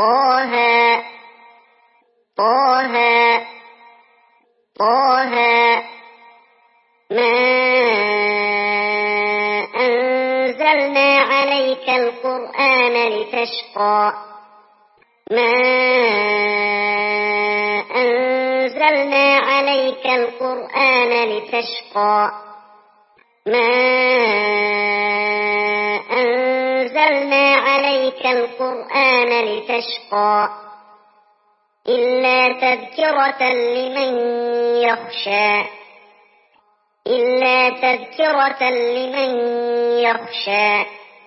طه طه طه ما أنزلنا عليك القرآن لتشقى ما أنزلنا عليك القرآن لتشقى ما أنزلنا عليك القرآن لتشقى إلا تذكرة لمن يخشى إلا تذكرة لمن يخشى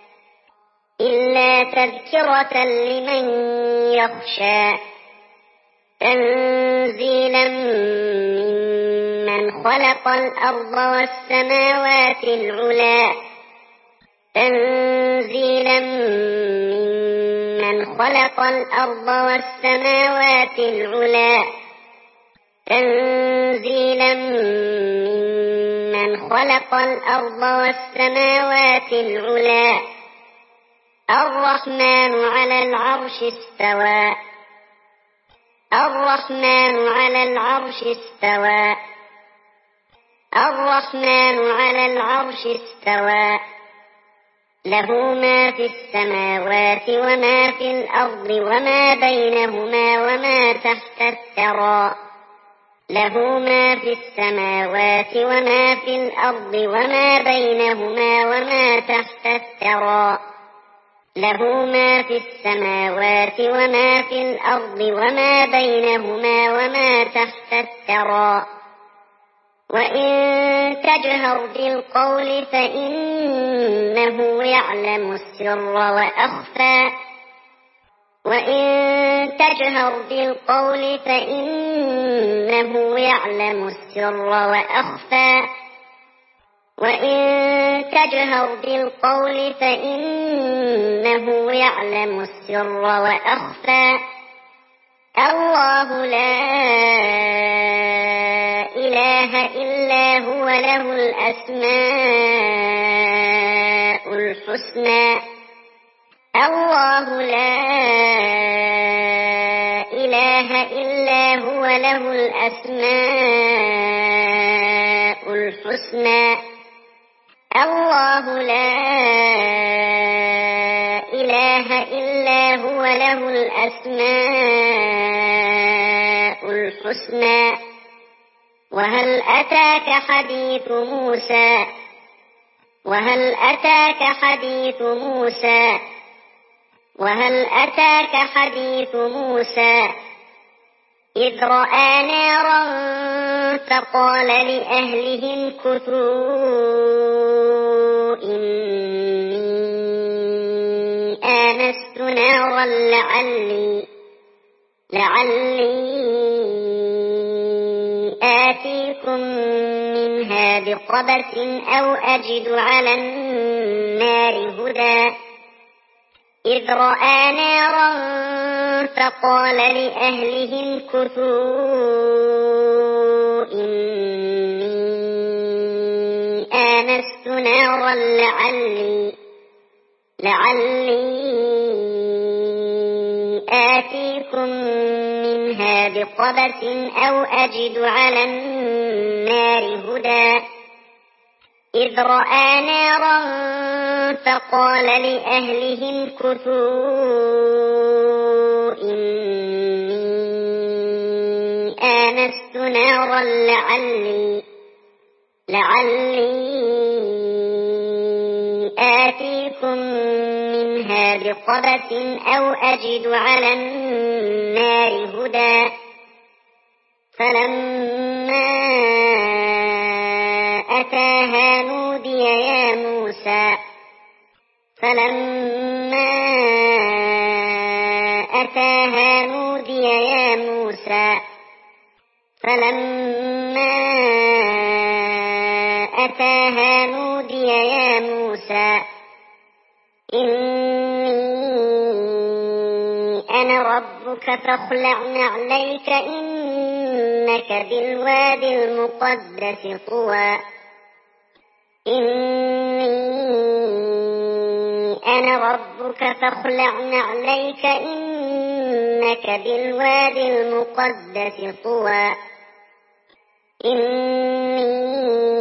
إلا تذكرة لمن يخشى تنزيلا ممن خلق الأرض والسماوات العلى تنزيلا ممن خلق الأرض والسماوات العلى تنزيلا ممن خلق الأرض والسماوات العلى الرحمن على العرش استوى الرحمن على العرش استوى الرحمن على العرش استوى له ما في السماوات وما في الأرض وما بينهما وما تحت الثرى له ما في السماوات وما في الأرض وما بينهما وما تحت الثرى له ما في السماوات وما في الأرض وما بينهما وما تحت الثرى وإن تجهر بالقول فإنه يعلم السر وأخفى وإن تجهر بالقول فإنه يعلم السر وأخفى وإن تجهر بالقول فإنه يعلم السر وأخفى الله لا إله إلا هو له الأسماء الحسنى الله لا إله إلا هو له الأسماء الحسنى الله لا إله إلا هو له الأسماء الحسنى وهل أتاك حديث موسى وهل أتاك حديث موسى وهل أتاك حديث موسى إذ رأى نارا فقال لأهلهم كثوا إني آنست نارا لعلي آتيكم منها بقبس أو أجد على النار هدى إذ رأى نارا فقال لأهلهم كثوا إني آنست نارا لعلي آتيكم منها بقبس أو أجد على النار هدى إذ رأى نارا فقال لأهلهم كثوا إني آنست نارا لعلي آتيكم منها بقبس أو أجد على النار هدى فلما أتاها نودي يا موسى فلما أتاها نودي يا موسى فلما أتاها نودي يا موسى إني أنا ربك فاخلع نعليك إنك بالوادي المقدس طوى إني أنا ربك فاخلع نعليك إنك إنك بالواد المقدس طوى إني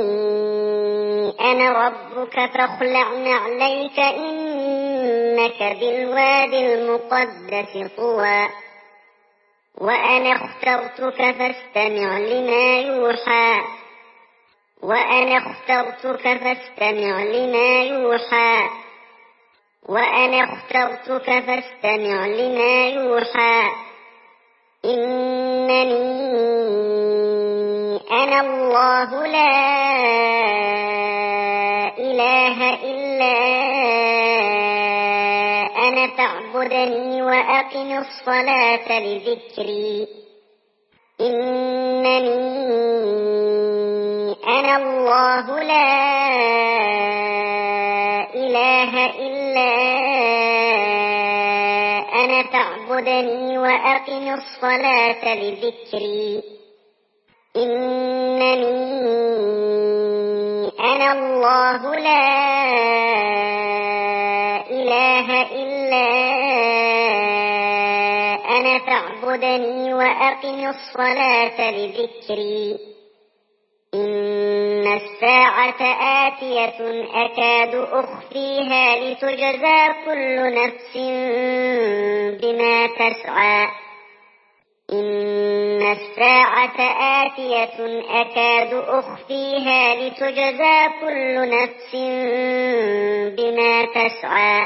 أنا ربك فاخلع نعليك إنك بالواد المقدس طوى وأنا اخترتك فاستمع لما يوحى وأنا اخترتك فاستمع لما يوحى وأنا اخترتك فاستمع لما يوحى إنني أنا الله لا إله إلا أنا فاعبدني وأقم الصلاة لذكري إنني أنا الله لا إله إلا أنا فاعبدني وأقم الصلاة لذكري إنني أنا الله لا إله إلا أنا فاعبدني وأقم الصلاة لذكري إن الساعة آتية أكاد أخفيها لتجزى كل نفس بما تسعى إن الساعة آتية أكاد أخفيها لتجزى كل نفس بما تسعى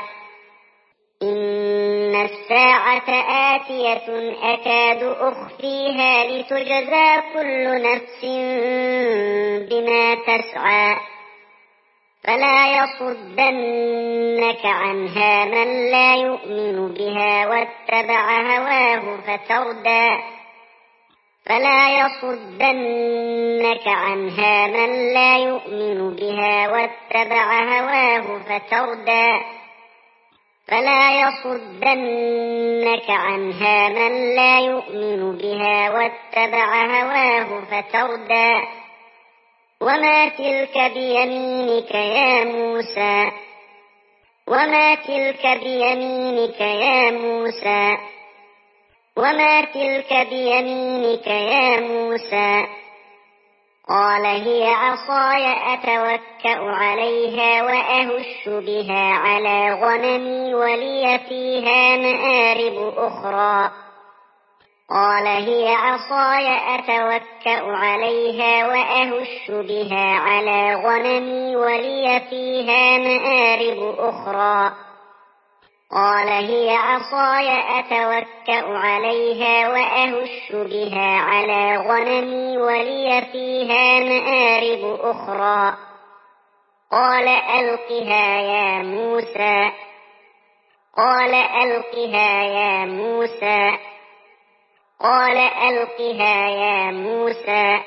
إن الساعة آتية أكاد أخفيها لتجزى كل نفس بما تسعى فلا يصدنك عنها من لا يؤمن بها واتبع هواه فتردى فلا يصدنك عنها من لا يؤمن بها واتبع هواه فتردى فلا يصدنك عنها من لا يؤمن بها واتبع هواه فتردى وما تلك بيمينك يا موسى وما تلك بيمينك يا موسى وما تلك بيمينك يا موسى قال هي عصاي أتوكأ عليها وأهش بها على غنمي ولي فيها مآرب أخرى قال هي عصاي أتوكأ عليها وأهش بها على غنمي ولي فيها مآرب أخرى قال هي عصاي أتوكأ عليها وأهش بها على غنمي ولي فيها مآرب أخرى قال ألقها يا موسى قال ألقها يا موسى قال ألقها يا موسى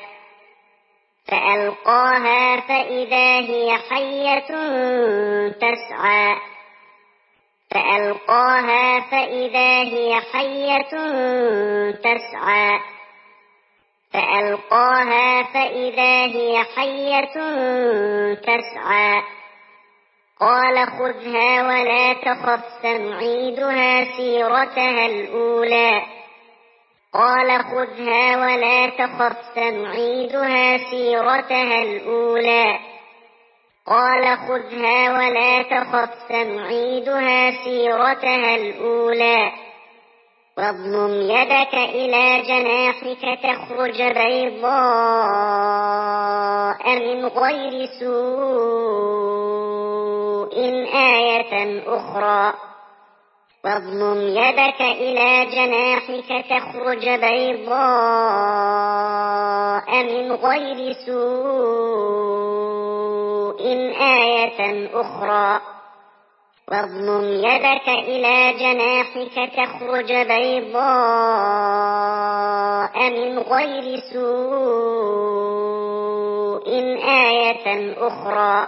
فألقاها فإذا هي حية تسعى فألقاها فإذا هي حية تسعى فألقاها فإذا هي حية تسعى قال خذها ولا تخف سنعيدها سيرتها الأولى قال خذها ولا تخف سنعيدها سيرتها الأولى قال خذها ولا تخف سنعيدها سيرتها الأولى واضمم يدك إلى جناحك تخرج بيضاء من غير سوء آية أخرى واضمم يدك إلى جناحك تخرج بيضاء من غير سوء آية أخرى واضمم يدك إلى جناحك تخرج بيضاء من غير سوء آية أخرى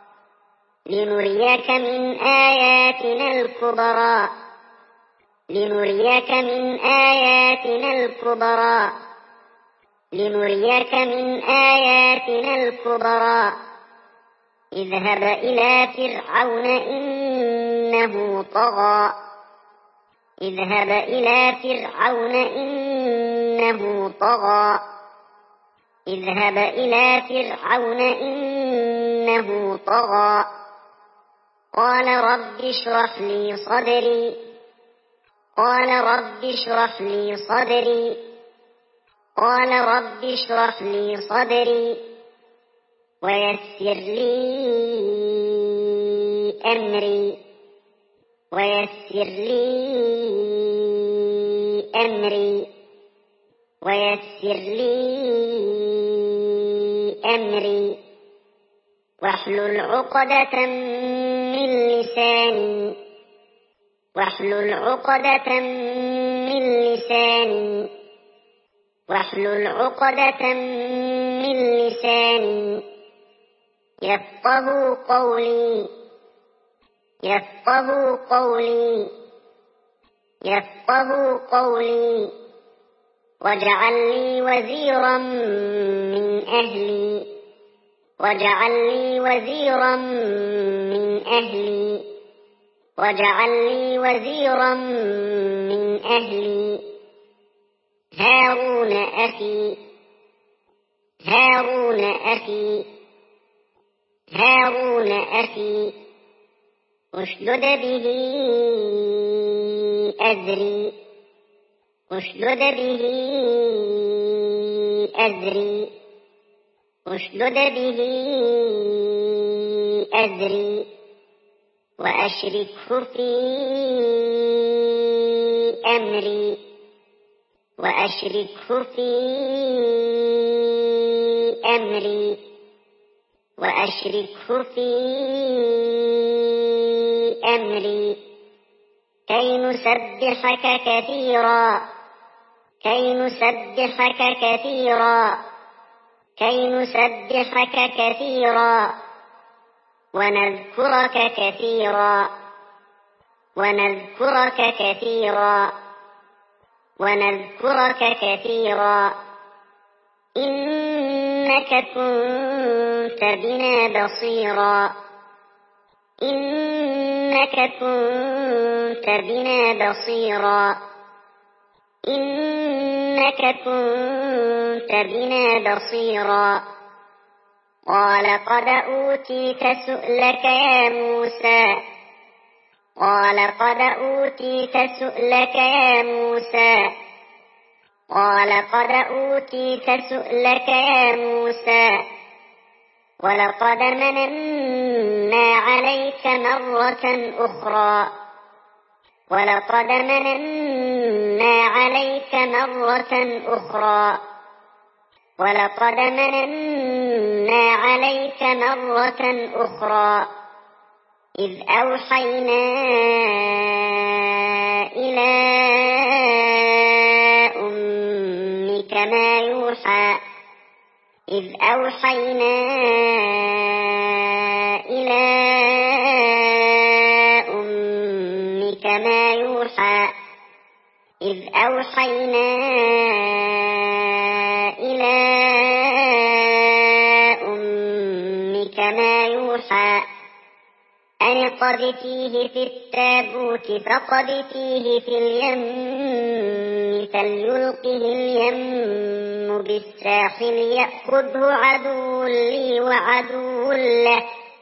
لنريك من آياتنا الكبرى لنريك من آياتنا الكبرى لنريك من آياتنا الكبرى اذهب إلى فرعون إنه طغى اذهب إلى فرعون إنه طغى اذهب إلى فرعون إنه طغى قال رب اشرح لي صدري قال رب اشرح لي صدري قال رب اشرح لي صدري ويسر لي أمري ويسر لي أمري ويسر لي أمري واحلل عقدة من لساني واحلل عقدة من لساني واحلل عقدة من لساني يفقهوا قولي يفقهوا قولي يفقهوا قولي واجعل لي وزيرا من أهلي واجعل لي وزيرا من أهلي واجعل لي وزيرا من أهلي هارون أخي هارون أخي هارون أخي اشدد به أزري اشدد به أزري اشدد به أزري وأشركه في أمري وأشركه في أمري وأشركه في أمري كي نسبحك كثيرا كي نسبحك كثيرا كي نسبحك كثيرا ونذكرك كثيرا ونذكرك كثيرا ونذكرك كثيرا إنك كنت بنا بصيرا إنك كنت بنا بصيرا إنك كنت بنا بصيرا قال قد أوتيت سؤلك يا موسى قال قد أوتيت سؤلك يا موسى قال قد أوتيت سؤلك يا موسى ولقد مننا عليك مرة أخرى ولقد مننا عليك مرة أخرى ولقد مننا عليك مرة أخرى إذ أوحينا إلى أمك ما يوحى إذ أوحينا إلى أمك ما يوحى إذ أوحينا إلى أمك ما يوحى أن اقذفيه في التابوت فاقذفيه في اليم فليلقه اليم بالساحل يأخذه عدو لي وعدو له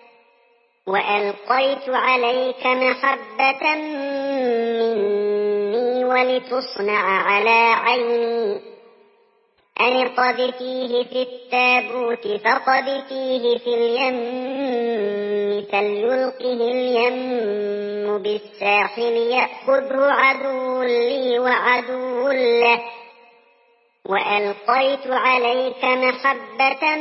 وألقيت عليك محبة مني ولتصنع على عيني أن اقذفيه في التابوت فاقذفيه في اليم فليلقه اليم بالساحل يأخذه عدو لي وعدو له وألقيت عليك محبة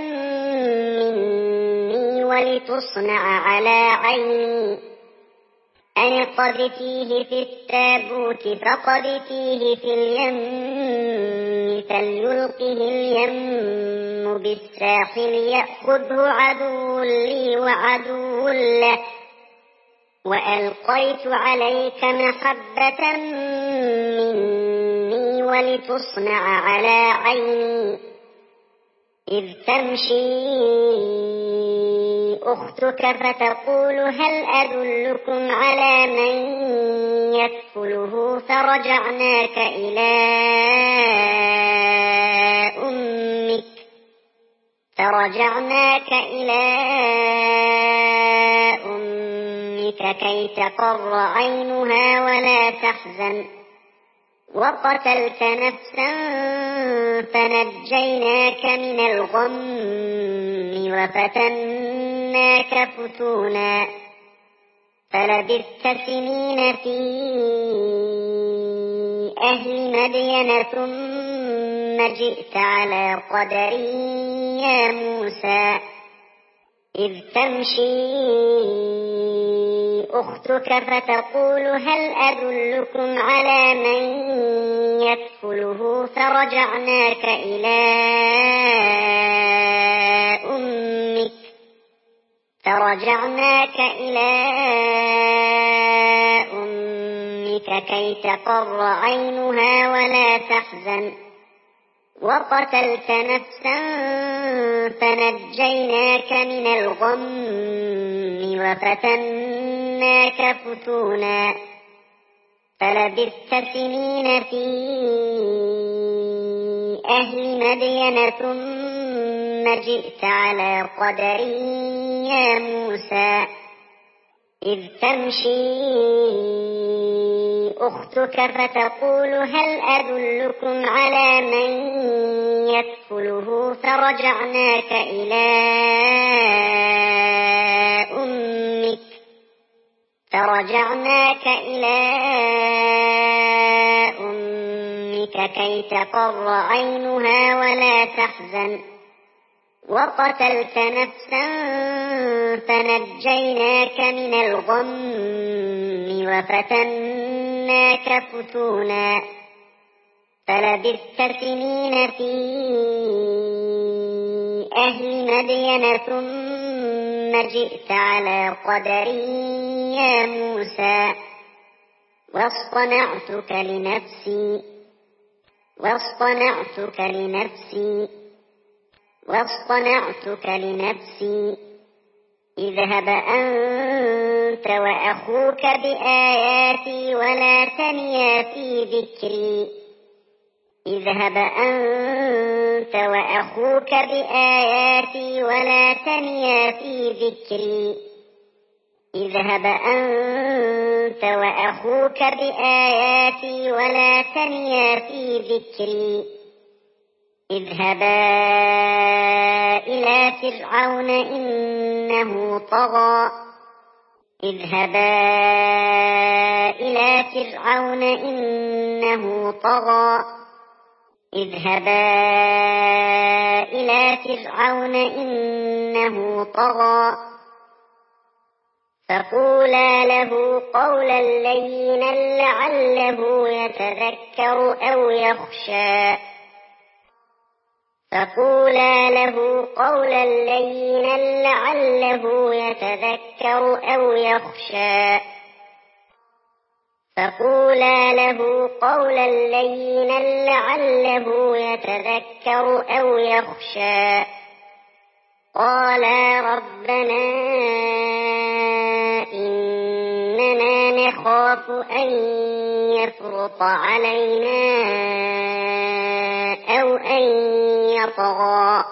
مني ولتصنع على عيني أن اقذفيه في التابوت فاقذفيه في اليم فليلقه اليم بالساحل يأخذه عدو لي وعدو له وألقيت عليك محبة مني ولتصنع على عيني إذ تمشي أختك فتقول هل أدلكم على من يكفر يكفله فرجعناك إلى أمك كي تقر عينها ولا تحزن وقتلت نفسا فنجيناك من الغم وفتناك فتونا فلبثت سنين في أهل مدين ثم جئت على قدر يا موسى إذ تمشي أختك فتقول هل أدلكم على من يكفله فرجعناك إلى أمك كي تقر عينها ولا تحزن وقتلت نفسا فنجيناك من الغم وفتناك فتونا فلبثت سنين في أهل مدين ثم جئت على قدر يا موسى إذ تمشي أختك فتقول هل أدلكم على من يكفله فرجعناك إلى أمك كي تقر عينها ولا تحزن وقتلت نفسا فنجيناك من الغم وفتناك فتونا فلبثت سنين في أهل مدين ثم جئت على قدر يا موسى واصطنعتك لنفسي اذهب أنت وأخوك بآياتي ولا تنيا في ذكري اذهب أنت وأخوك بآياتي ولا تنيا في ذكري اذهبا إلى فرعون إنه طغى فقولا له قولا لينا لعله يتذكر أو يخشى قالا ربنا إننا نخاف أن يفرط علينا أو أن يطغى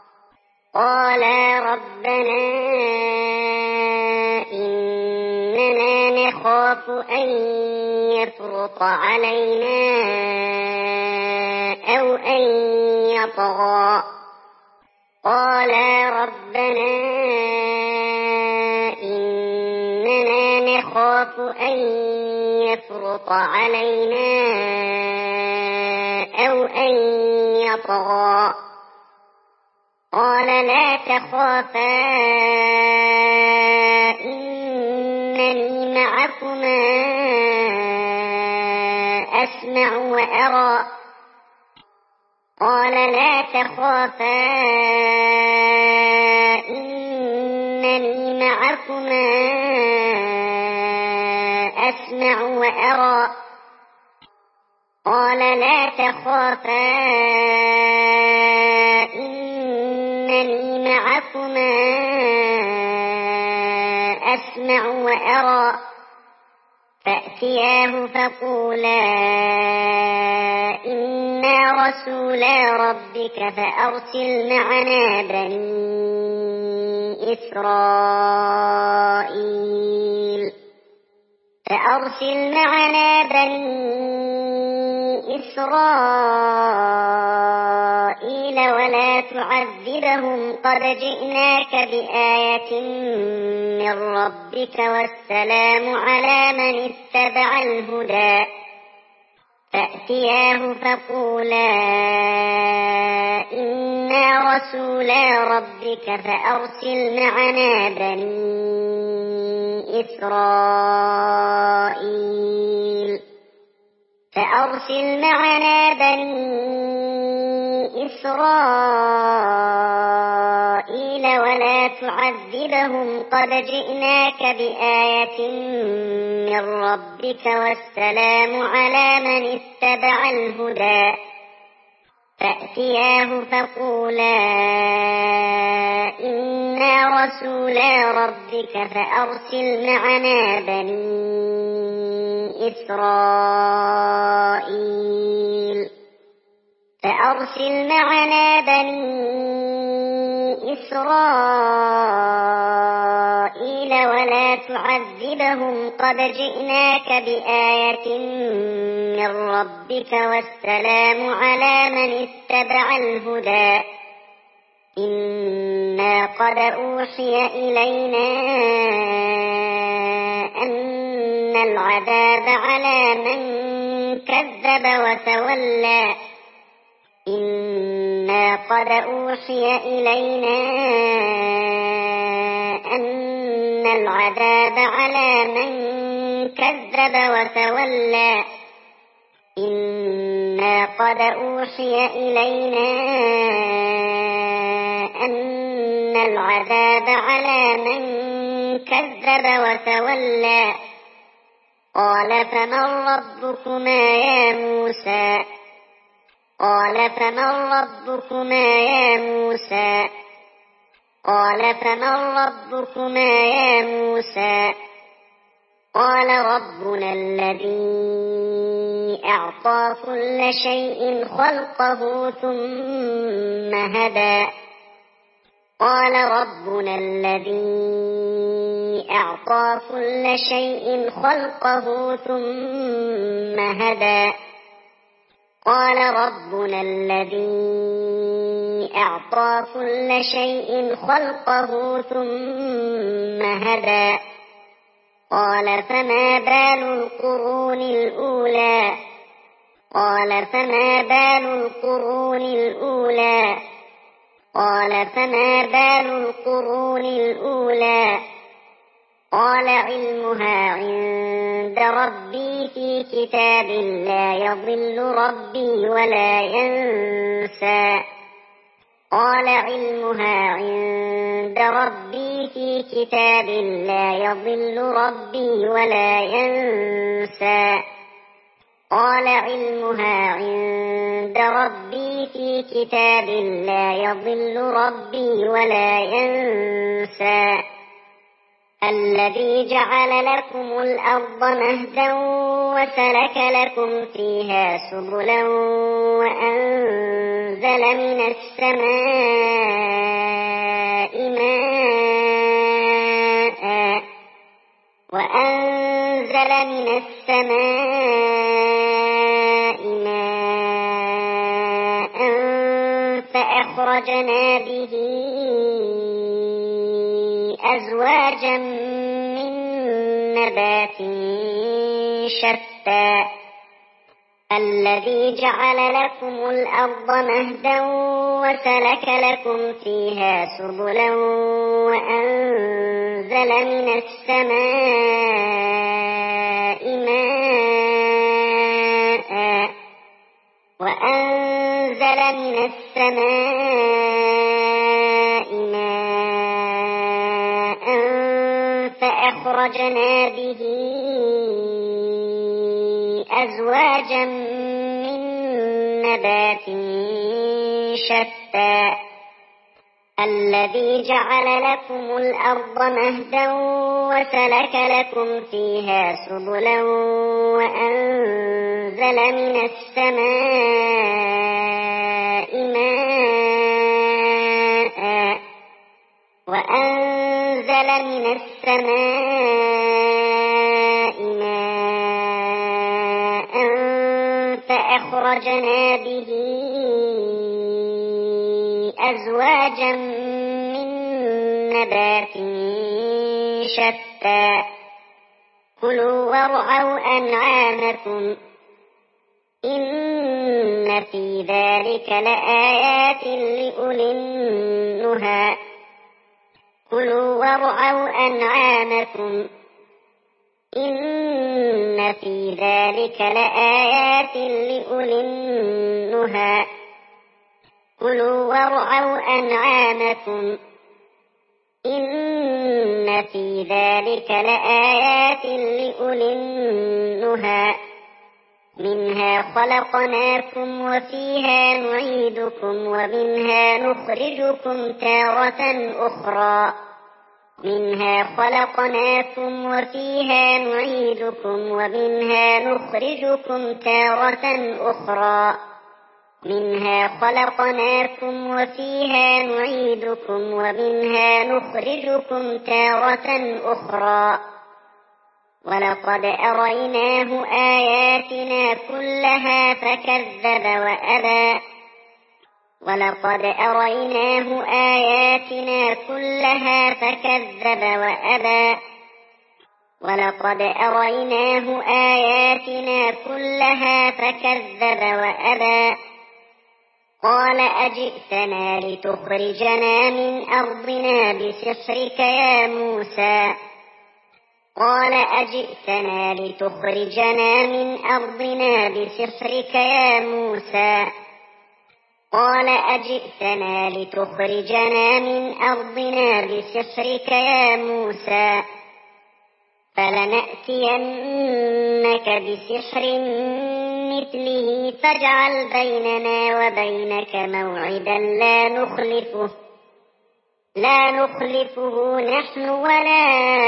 قالا ربنا إننا نخاف أن يفرط علينا أو أن يطغى قال لا تخافا إنني معكما أسمع وأرى قال لا تخافا إنني معكما أسمع وأرى فأتياه فقولا إنا رسولا ربك فأرسل معنا بني إسرائيل ولا تعذبهم قد جئناك بآية من ربك والسلام على من اتبع الهدى فأتياه فقولا إنا رسولا ربك فأرسل معنا بني إسرائيل ولا تعذبهم قد جئناك بآية من ربك والسلام على من اتبع الهدى فأتياه فقولا إنا رسولا ربك فأرسل معنا بني إسرائيل ولا تعذبهم قد جئناك بآية من ربك والسلام على من اتبع الهدى إنا قد أوحي إلينا أن العذاب على من كذب وتولى إنا قد أوحي إلينا أن العذاب على من كذب وتولى إنا قد أوحي إلينا أن العذاب على من كذب وتولى قال فمن ربكما يا موسى قال فمن ربكما يا موسى قال ربنا الذي أعطى كل شيء خلقه ثم هدى قال ربنا الذي أعطى كل شيء خلقه ثم هدى قال ربنا الذي أعطى كل شيء خلقه ثم هدى قال فما بال القرون الأولى قال فما بال القرون الأولى قال علمها عند ربي في كتاب لا يضل ربي ولا ينسى قال علمها عند ربي في كتاب لا يضل ربي ولا ينسى قال علمها عند ربي في كتاب لا يضل ربي ولا ينسى الذي جعل لكم الأرض مهدا وسلك لكم فيها سبلا وأنزل من السماء ماء فأخرجنا به أزواجا من نبات شتى الذي جعل لكم الأرض مهدا وسلك لكم فيها سبلا وأنزل من السماء ماء فأخرجنا به أزواجا من نبات شتى الذي جعل لكم الأرض مهدا وسلك لكم فيها سبلا وأنزل من السماء ماء فأخرجنا به أزواجا من نبات شتى كلوا وارعوا أنعامكم إن في ذلك لآيات لأولي النهى كلوا وارعوا أنعامكم إن في ذلك لآيات لأولي النهى كلوا وارعوا أنعامكم إن في ذلك لآيات لأولي النهى منها خلقناكم وفيها نعيدكم ومنها نخرجكم تارة أخرى منها خلقناكم وفيها نعيدكم ومنها نخرجكم تارة أخرى منها خلقناكم وفيها نعيدكم ومنها نخرجكم تارة أخرى ولقد أريناه آياتنا كلها فكذب وأبى ولقد أريناه آياتنا كلها فكذب وأبى ولقد أريناه آياتنا كلها فكذب وأبى قال أجئتنا لتخرجنا من أرضنا بسحرك يا موسى قال أجئتنا لتخرجنا من أرضنا بسحرك يا موسى قال أجئتنا لتخرجنا من أرضنا بسحرك يا موسى فلنأتينك بسحر مثله فاجعل بيننا وبينك موعدا لا نخلفه نحن ولا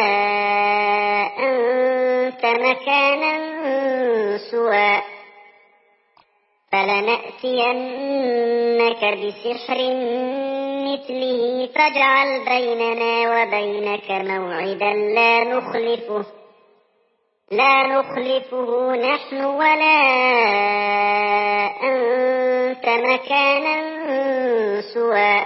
أنت مكانا سوى فلنأتينك بسحر مثله فاجعل بيننا وبينك موعدا لا نخلفه نحن ولا أنت مكانا سوى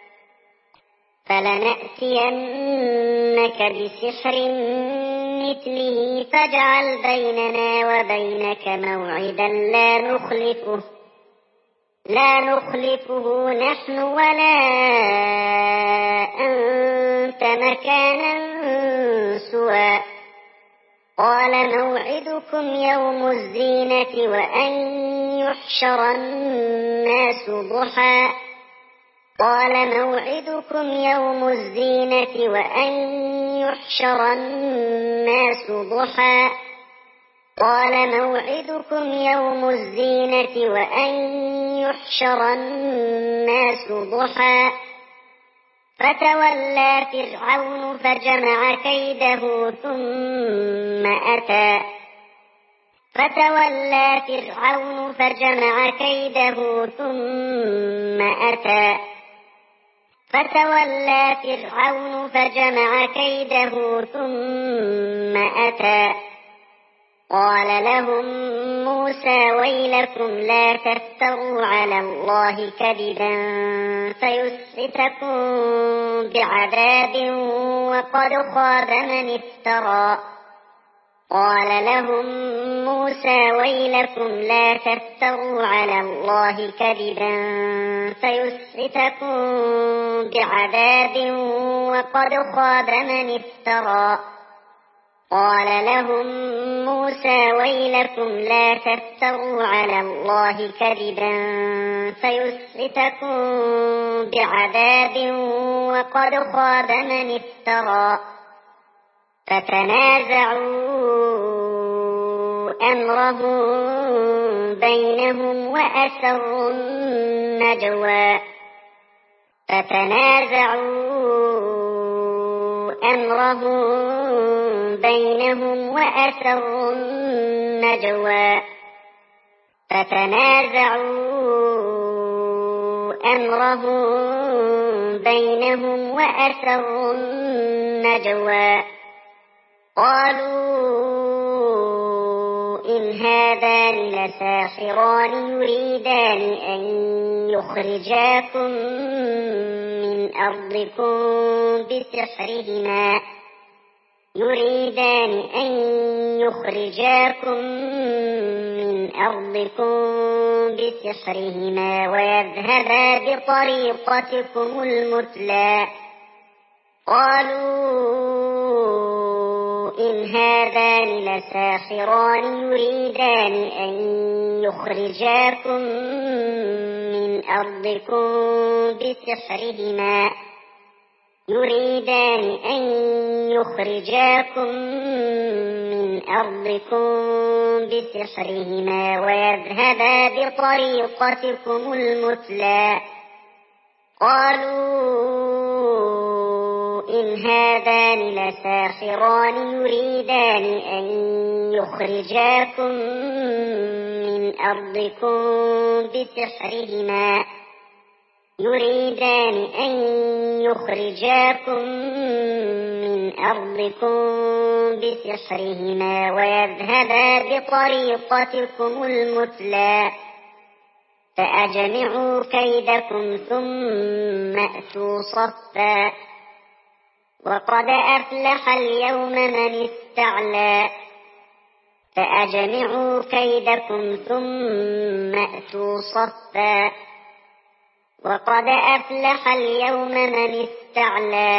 فلنأتينك بسحر مثله فاجعل بيننا وبينك موعدا لا نخلفه نحن ولا أنت مكانا سوى قال موعدكم يوم الزينة وأن يحشر الناس ضحى قال موعدكم يوم الزينة وأن يحشر الناس ضحى قال موعدكم يوم الزينة وأن يحشر الناس ضحى فتولى فرعون فجمع كيده ثم أتى قال لهم موسى ويلكم لا تفتروا على الله كذبا فيسحتكم بعذاب وقد خاب من افترى قال لهم موسى ويلكم لا تفتروا على الله كذبا فيسحتكم بعذاب وقد خاب من افترى قال لهم موسى ويلكم لا تفتروا على الله كذبا فيسحتكم بعذاب وقد خاب من افترى فتنازعوا أمرهم بينهم وأسروا النجوى فتنازعوا أمرهم بينهم وأسروا النجوى قالوا إن هذان لساحران يريدان أن يخرجاكم من أرضكم بسحرهما ويذهبا بطريقتكم المثلى قالوا إن هذان لساحران يريدان أن يخرجاكم من أرضكم بسحرهما ويذهبا بطريقتكم المثلى قالوا إن هذان لساحران يريدان أن يخرجاكم من أرضكم بسحرهما ويذهبا بطريقتكم المثلى فأجمعوا كيدكم ثم أتوا صفا وقد أفلح اليوم من استعلى وقد أفلح اليوم من استعلى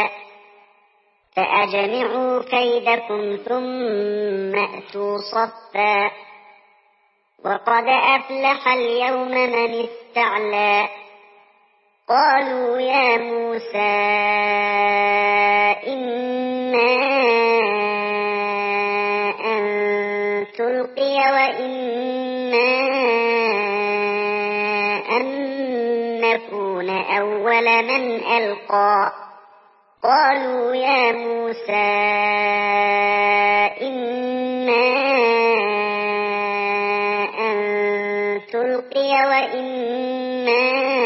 فأجمعوا كيدكم ثم أتوا صفا وقد أفلح اليوم من استعلى قالوا يا موسى إما أن تلقي وإما أن نكون أول من ألقى قالوا يا موسى إما أن تلقي وإما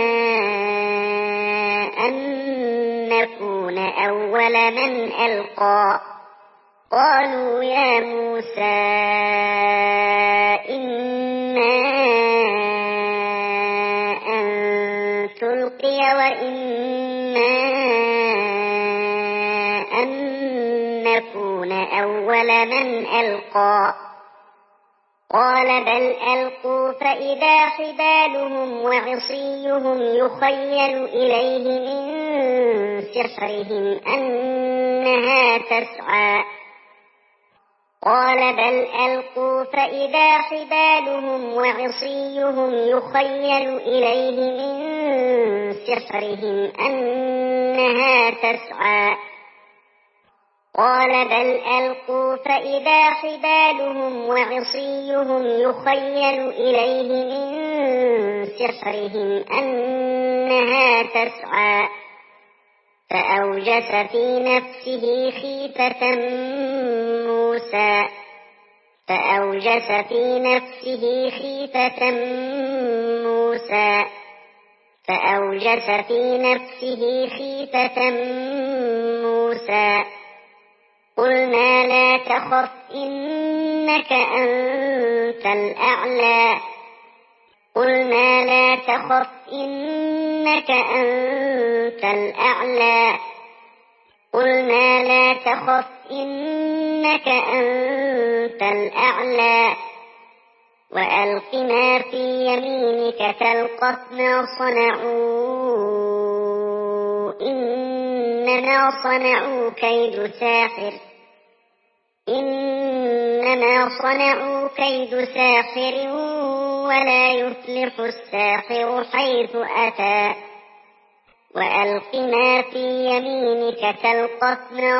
أن نكون أول من ألقى قالوا يا موسى إما أن تلقي وإما أن نكون أول من ألقى قال بل ألقوا فإذا حبالهم وعصيهم يخيل إليه من سحرهم أنها تسعى قال بل ألقوا فإذا حبالهم وعصيهم يخيل إليه من سحرهم أنها تسعى قال بل ألقوا فإذا حبالهم وعصيهم يخيل إليه من سحرهم أنها تسعى فأوجس في نفسه خيفة موسى قلنا لا تخف إنك أنت الأعلى وألق ما في يمينك تلقف ما صنعوا إنما صنعوا كيد ساحر ولا يفلح الساحر حيث أتى وألق ما في يمينك تلقف ما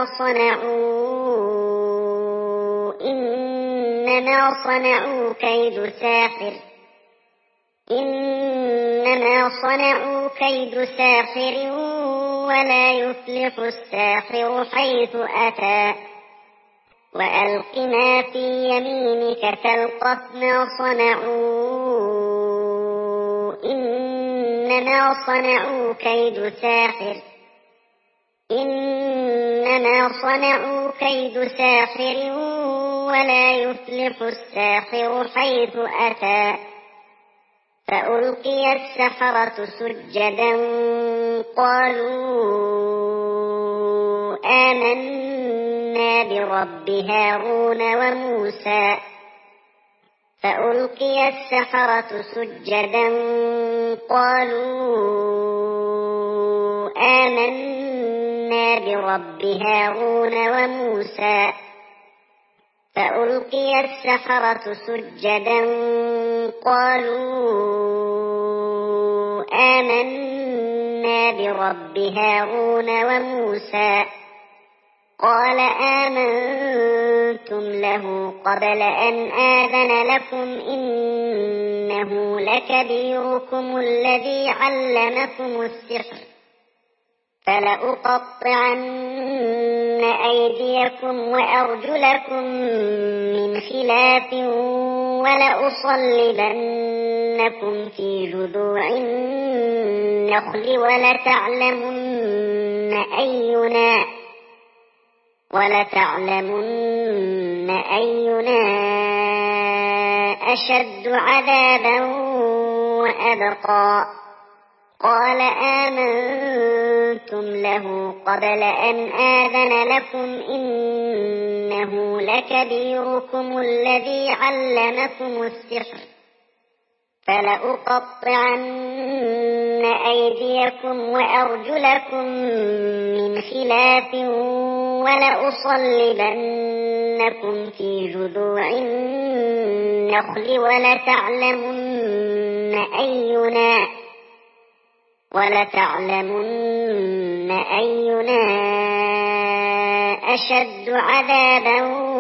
صنعوا إنما صنعوا كيد ساحر ولا يفلح الساحر حيث أتى وألق ما في يمينك تلقف ما صنعوا إنما صنعوا كيد ساحر ولا يفلح الساحر حيث أتى فألقي السحرة سجدا قالوا آمنا برب هارون وموسى فألقي السحرة سجدا قالوا آمنا برب هارون وموسى فألقي السحرة سجدا قالوا آمنا برب هارون وموسى قال آمنتم له قبل أن آذن لكم إنه لكبيركم الذي علمكم السحر فلأقطعن أيديكم وأرجلكم من خلاف ولأصلبنكم في جذوع النخل ولتعلمن أينا أشد عذابا وأبقى قال آمنتم له قبل أن آذن لكم إنه لكبيركم الذي علمكم السحر فلأقطعن أيديكم وأرجلكم من خلاف ولأصلبنكم في جذوع النخل ولتعلمن أينا أشد عذابا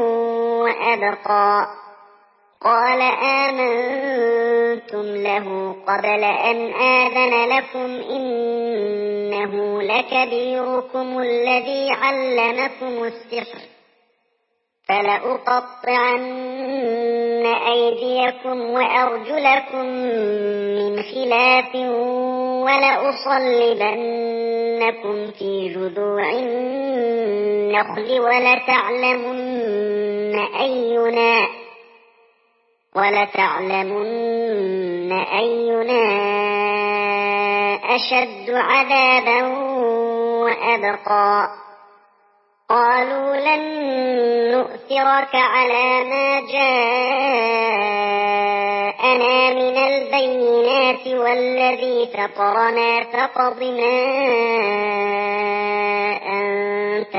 وأبقى قال آمنتم له قبل أن آذن لكم إنه لكبيركم الذي علمكم السحر فلأقطعن أيديكم وأرجلكم من خلاف ولأصلبنكم في جذوع النخل ولتعلمن أينا أشد عذابا وأبقى قالوا لن نؤثرك على ما جاءنا من البينات والذي فطرنا فاقض ما أنت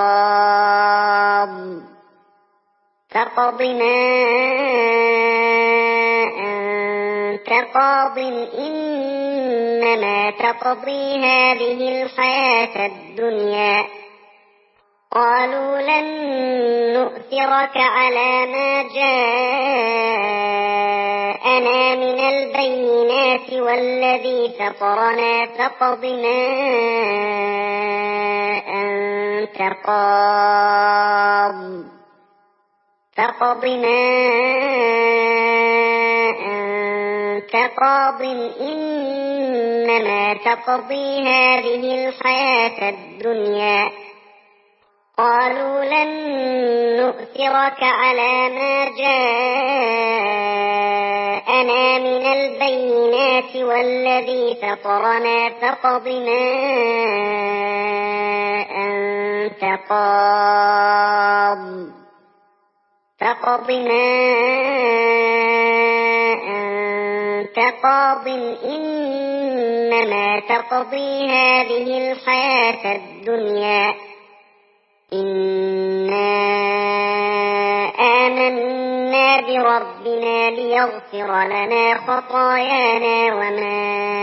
قاض إنما تقضي هذه الحياة الدنيا قالوا لن نؤثرك على ما جاءنا من البينات والذي فطرنا فاقض ما أنت قاض إنما تقضي هذه الحياة الدنيا قالوا لن نؤثرك على ما جاءنا من البينات والذي فطرنا فاقض ما أنت قاض إنما تقضي هذه الحياة الدنيا إنا آمنا بربنا ليغفر لنا خطايانا وما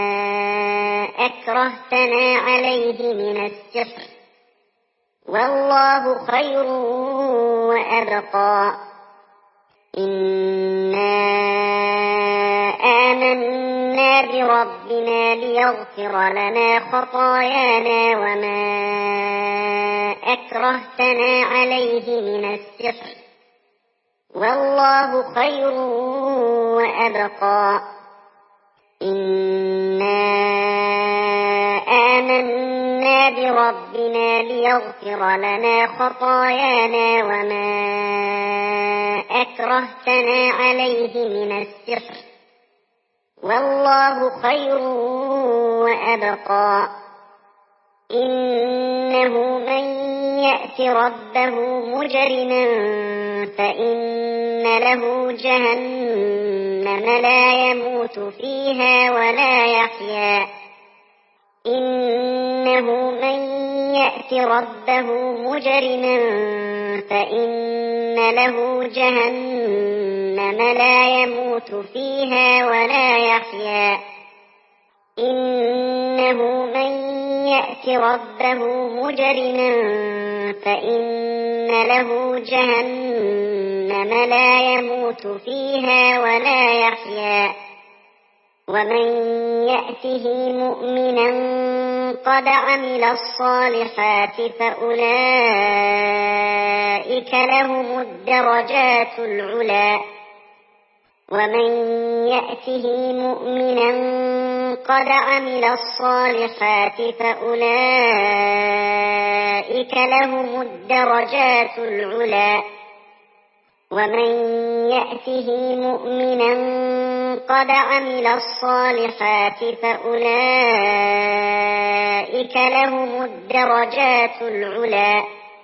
أكرهتنا عليه من السحر والله خير وأبقى إنا آمنا آمنا بربنا ليغفر لنا خطايانا وما أكرهتنا عليه من السحر والله خير وأبقى إنا آمنا بربنا ليغفر لنا خطايانا وما أكرهتنا عليه من السحر والله خير وأبقى إنه من يأت ربه مجرما فإن له جهنم لا يموت فيها ولا يحيا إنه من يأت ربه مجرما فإن له جهنم لا يموت فيها ولا يحيا إنه من يأت ربه مجرما فإن له جهنم لا يموت فيها ولا يحيا ومن يأته مؤمنا قد عمل الصالحات فأولئك لهم الدرجات العلى ومن يأته مؤمنا قد عمل الصالحات فأولئك لهم الدرجات العلى ومن يأته مؤمنا قد عمل الصالحات فأولئك لهم الدرجات العلى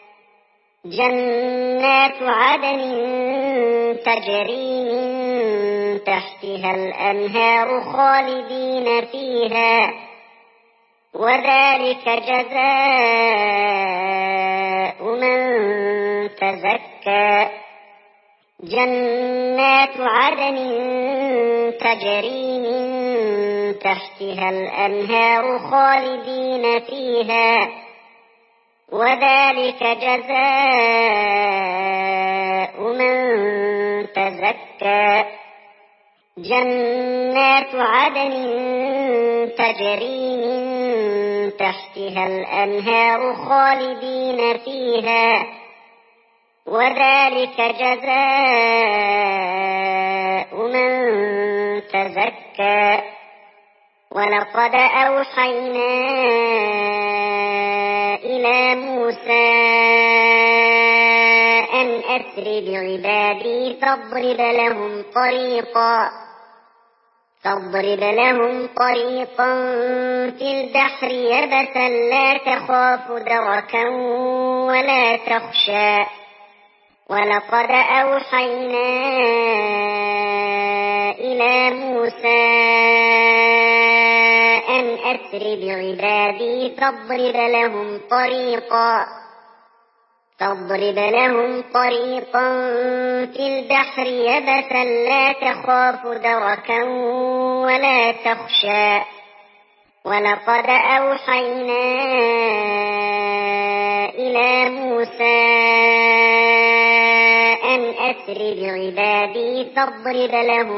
جنات عدن تجري من تحتها الأنهار خالدين فيها وذلك جزاء من تزكى جنات عدن تجري من تحتها الأنهار خالدين فيها وذلك جزاء من تزكى جنات عدن تجري من تحتها الأنهار خالدين فيها وذلك جزاء من تزكى ولقد أوحينا إلى موسى أن أسر بعبادي فاضرب لهم طريقا في البحر يبسا لا تخاف دركا ولا تخشى ولقد أوحينا إلى موسى أن أسر بعبادي فاضرب لهم طريقا في البحر يبسا لا تخاف دركا ولا تخشى ولقد أوحينا إلى موسى أن أسر بعبادي فاضرب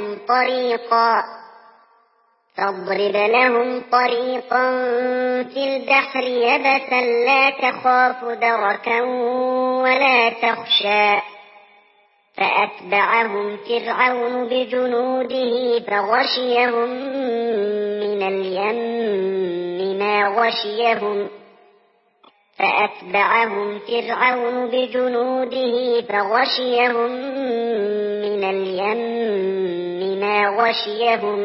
لهم طريقا في البحر يبسا لا تخاف دركا ولا تخشى فأتبعهم فرعون بجنوده فغشيهم من اليم ما غشيهم فأتبعهم فرعون بجنوده فغشيهم من اليم ما غشيهم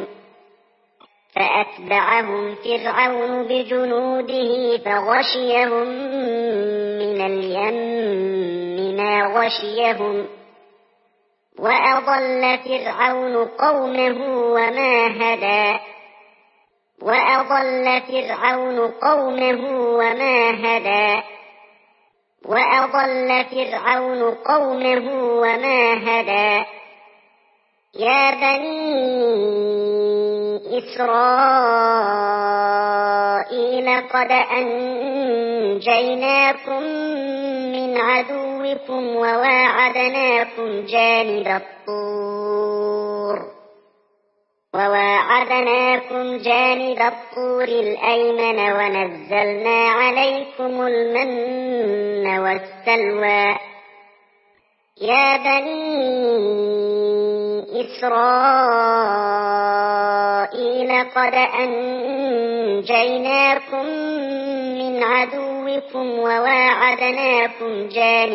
فأتبعهم فرعون بجنوده فغشيهم من اليم ما غشيهم وأضل فرعون قومه وما هدى يا بني إسرائيل قد أنجيناكم من عدوكم وواعدناكم جانب الطور وواعدناكم جانب الطور الأيمن ونزلنا عليكم المن والسلوى يا بني إسرائيل قد أنجيناكم من عدوكم وواعدناكم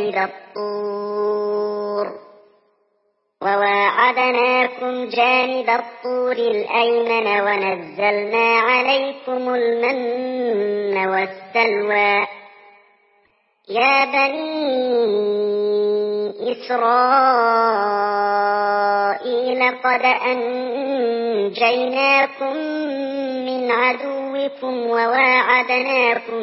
جانب الطور الأيمن ونزلنا عليكم المن والسلوى يا بني إسرائيل قد أنجيناكم من عدوكم وواعدناكم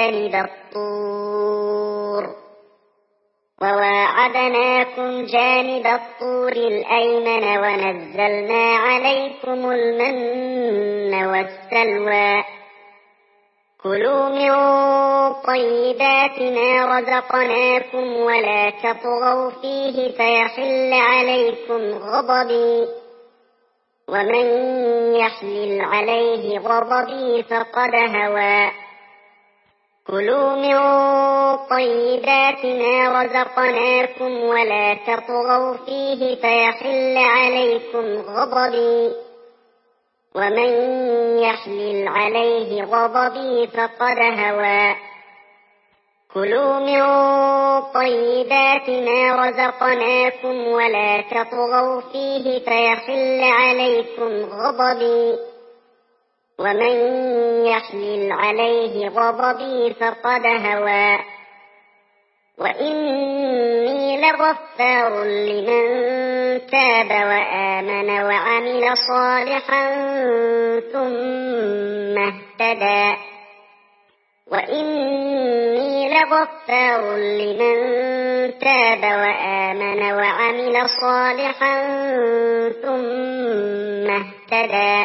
جانب الطور الأيمن ونزلنا عليكم المن والسلوى كلوا من طيبات ما رزقناكم ولا تطغوا فيه فيحل عليكم غضبي ومن يحلل عليه غضبي فقد هوى كلوا من طيبات ما رزقناكم ولا تطغوا فيه فيحل عليكم غضبي ومن يحلل عليه غضبي فقد هوى كلوا من طيبات ما رزقناكم ولا تطغوا فيه فيحل عليكم غضبي ومن يحلل عليه غضبي فقد هوى وإني لغفار لمن تاب وآمن وعمل صالحا ثم اهتدى وإني لغفار لمن تاب وآمن وعمل صالحا ثم اهتدى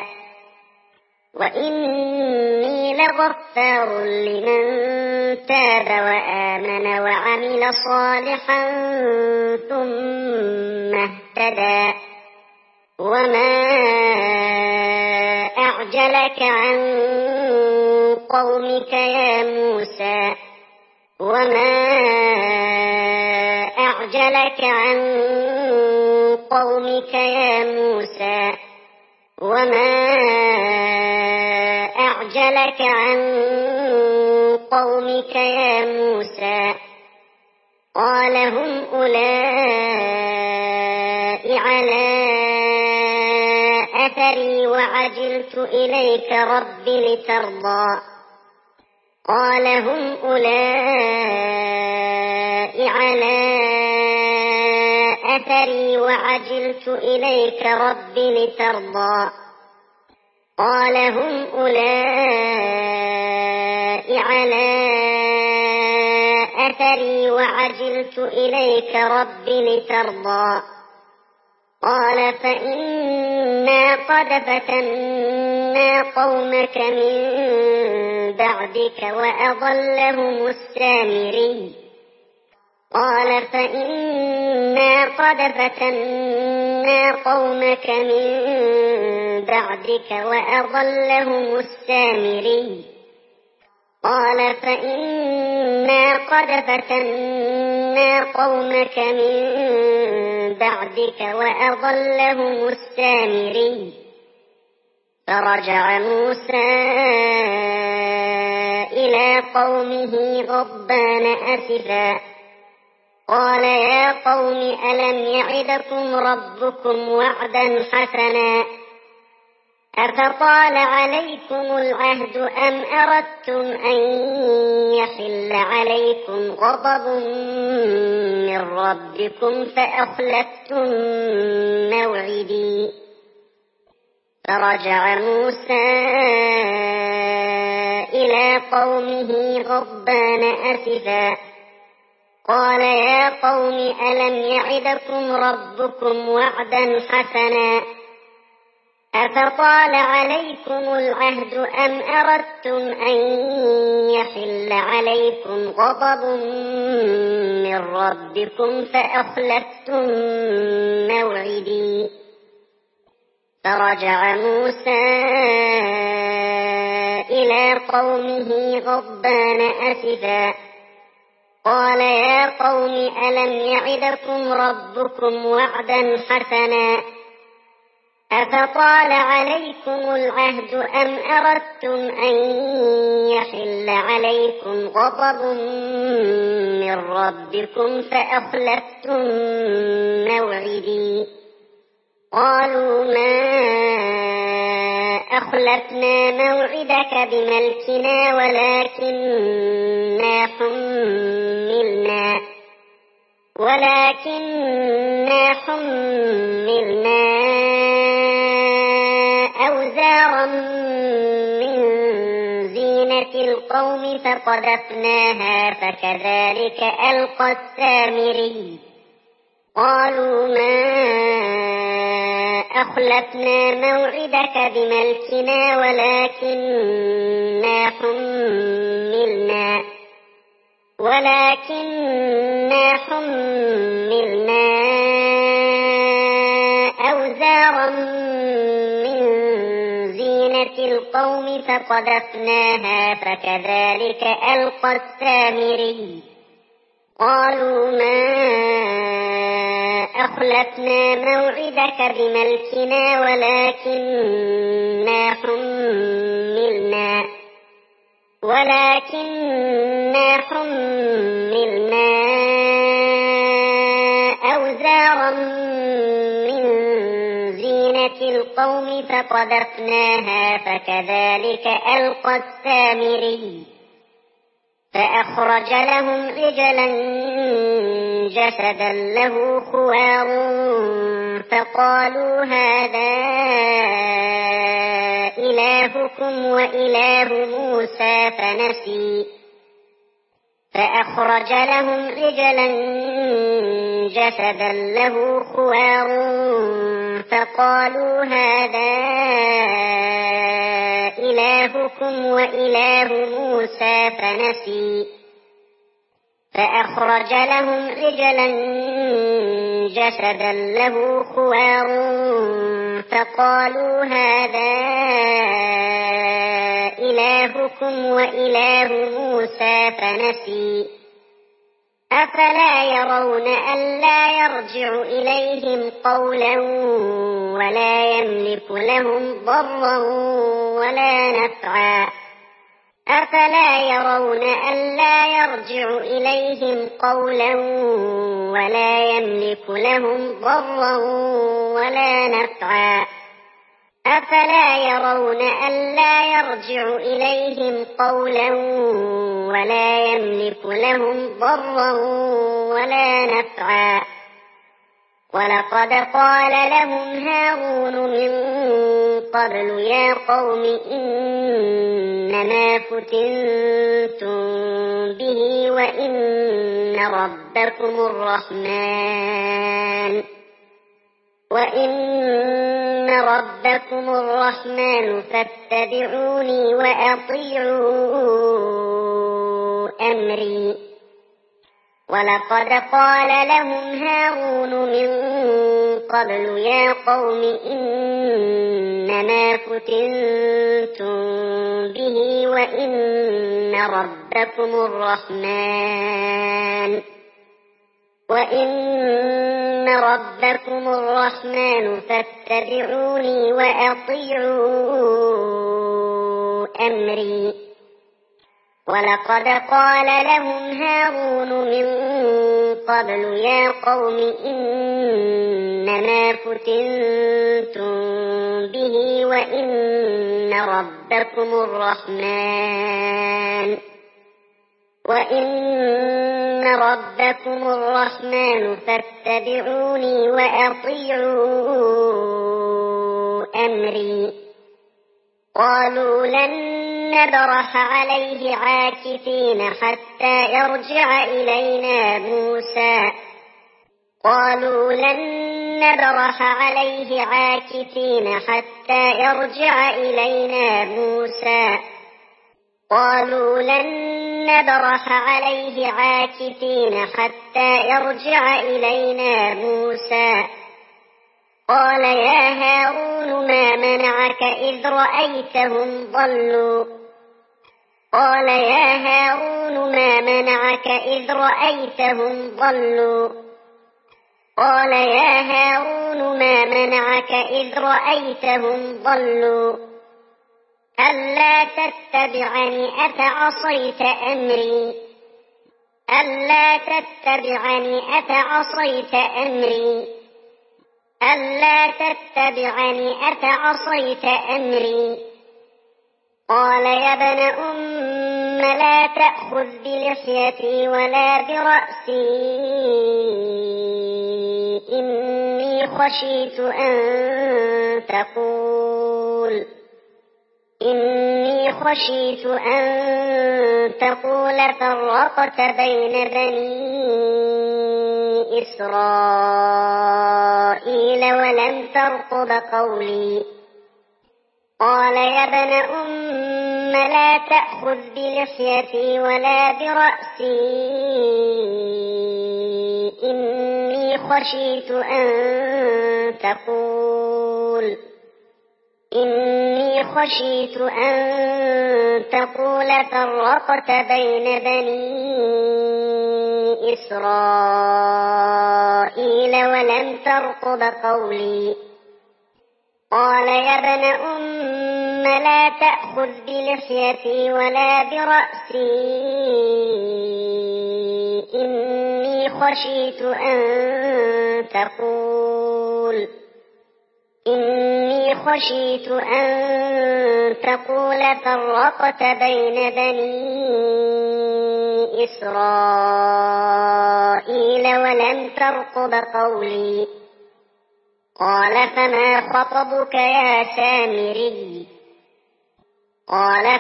وإني لغفار لمن تاب وآمن وعمل صالحا ثم اهتدى وما أعجلك عن قومك يا موسى وما أعجلك عن قومك يا موسى وما أعجلك عن قومك يا موسى قال هم أولئك على أثري وعجلت إليك رب لترضى قال هم أولئك على أثري وعجلت إليك رب لترضى قال هم أولئك على أثري وعجلت إليك رب لترضى قال فإنا قد فتنا قومك من بعدك وأضلهم السامري قال فإنا قد فتنا قومك من بعدك وأضلهم السامري قال فإنا قد فتنا قومك من بعدك وأضلهم السامري فرجع موسى إلى قومه غضبان أسفا قال يا قوم ألم يعدكم ربكم وعدا حسنا أفطال عليكم العهد أم أردتم أن يحل عليكم غضب من ربكم فأخلفتم موعدي فرجع موسى إلى قومه غضبان أسفا قال يا قوم ألم يعدكم ربكم وعدا حسنا أفطال عليكم العهد أم أردتم أن يحل عليكم غضب من ربكم فأخلفتم موعدي فرجع موسى إلى قومه غضبان أسفا قال يا قوم ألم يعدكم ربكم وعدا حسنا أفطال عليكم العهد أم أردتم أن يحل عليكم غضب من ربكم فأخلفتم موعدي قالوا ما أخلفنا موعدك بملكنا ولكننا حملنا أوزارا من زينة القوم فقذفناها فكذلك ألقى السامري قالوا ما أخلفنا موعدك بملكنا ولكننا حملنا أوزارا من زينة القوم فقذفناها فكذلك ألقى السامري قالوا ما أخلفنا موعدك بملكنا ولكننا حملنا أوزارا من زينة القوم فقذفناها فكذلك ألقى السامري فأخرج لهم عجلا جسدا له خوار فقالوا هذا إلهكم وإله موسى فنسي فأخرج لهم عجلا جسدا له خوار فقالوا هذا إلهكم وإله موسى فنسي فأخرج لهم عجلا جسدا له خوار فقالوا هذا إلهكم وإله موسى فنسي أفلا يرون ألا يرجع إليهم قولا ولا يملك لهم ضرا ولا نفعا أفلا يرون ألا يرجع إليهم قولا ولا يملك لهم ضرا ولا نفعا أفلا يرون ألا يرجع إليهم قولا ولا يملك لهم ضرا ولا نفعا ولقد قال لهم هارون من قبل يا قوم إنما فتنتم به وإن ربكم الرحمن فاتبعوني وأطيعوا أمري ولقد قال لهم هارون من قبل يا قوم إنما فتنتم به وإن ربكم الرحمن فاتبعوني وأطيعوا أمري ولقد قال لهم هارون من قبل يا قوم إنما فتنتم به وإن ربكم الرحمن فاتبعوني وأطيعوا أمري قالوا لن نبرح عليه عاكفين حتى يرجع إلينا موسى قال يا هارون ما منعك إذ رأيتهم ضلوا قال يا هارون ما منعك إذ رأيتهم ضلوا قال يا هارون ما منعك إذ رأيتهم ضلوا ألا تتبعني أفعصيت أمري ألا تتبعني أفعصيت أمري ألا تتبعني أفعصيت أمري قال يا ابن أم لا تأخذ بلحيتي ولا برأسي إني خشيت أن تقول فرقت بين بني إسرائيل ولم ترقب قولي قال يا ابن أم لا تأخذ بلحيتي ولا برأسي إني خشيت أن تقول فرقت بين بني إسرائيل ولم ترقب قولي قال يا ابن أم لا تأخذ بلحيتي ولا برأسي إني خشيت أن تقول فرقت بين بني إسرائيل ولم ترقب قولي قال فما خطبك يا سامري قال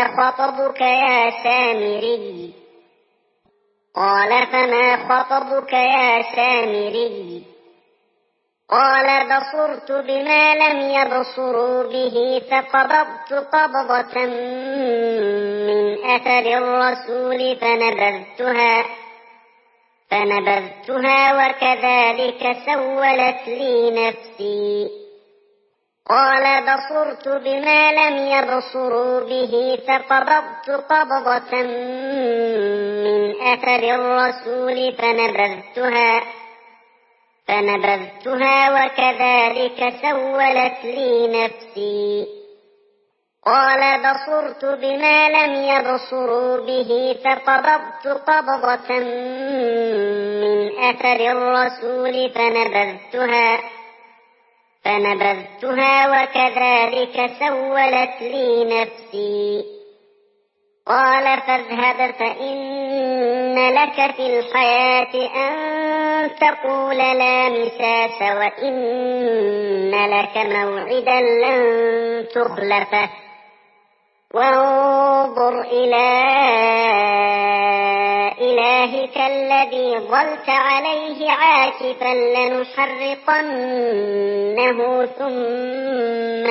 فما خطبك يا سامري قال بصرت بما لم يبصروا به فقبضت قبضة من أثر الرسول فنبذتها وكذلك سولت لي نفسي قال بصرت بما لم يبصروا به فقبضت قبضة من أثر الرسول فنبذتها وكذلك سولت لي نفسي قال بصرت بما لم يبصروا به فقبضت قبضة من أثر الرسول فنبذتها وكذلك سولت لي نفسي قال فاذهب فإن لك في الحياة أن تقول لا مساس وإن لك موعدا لن تخلفه وانظر إلى إلهك الذي ظلت عليه عاكفا لنحرقنه ثم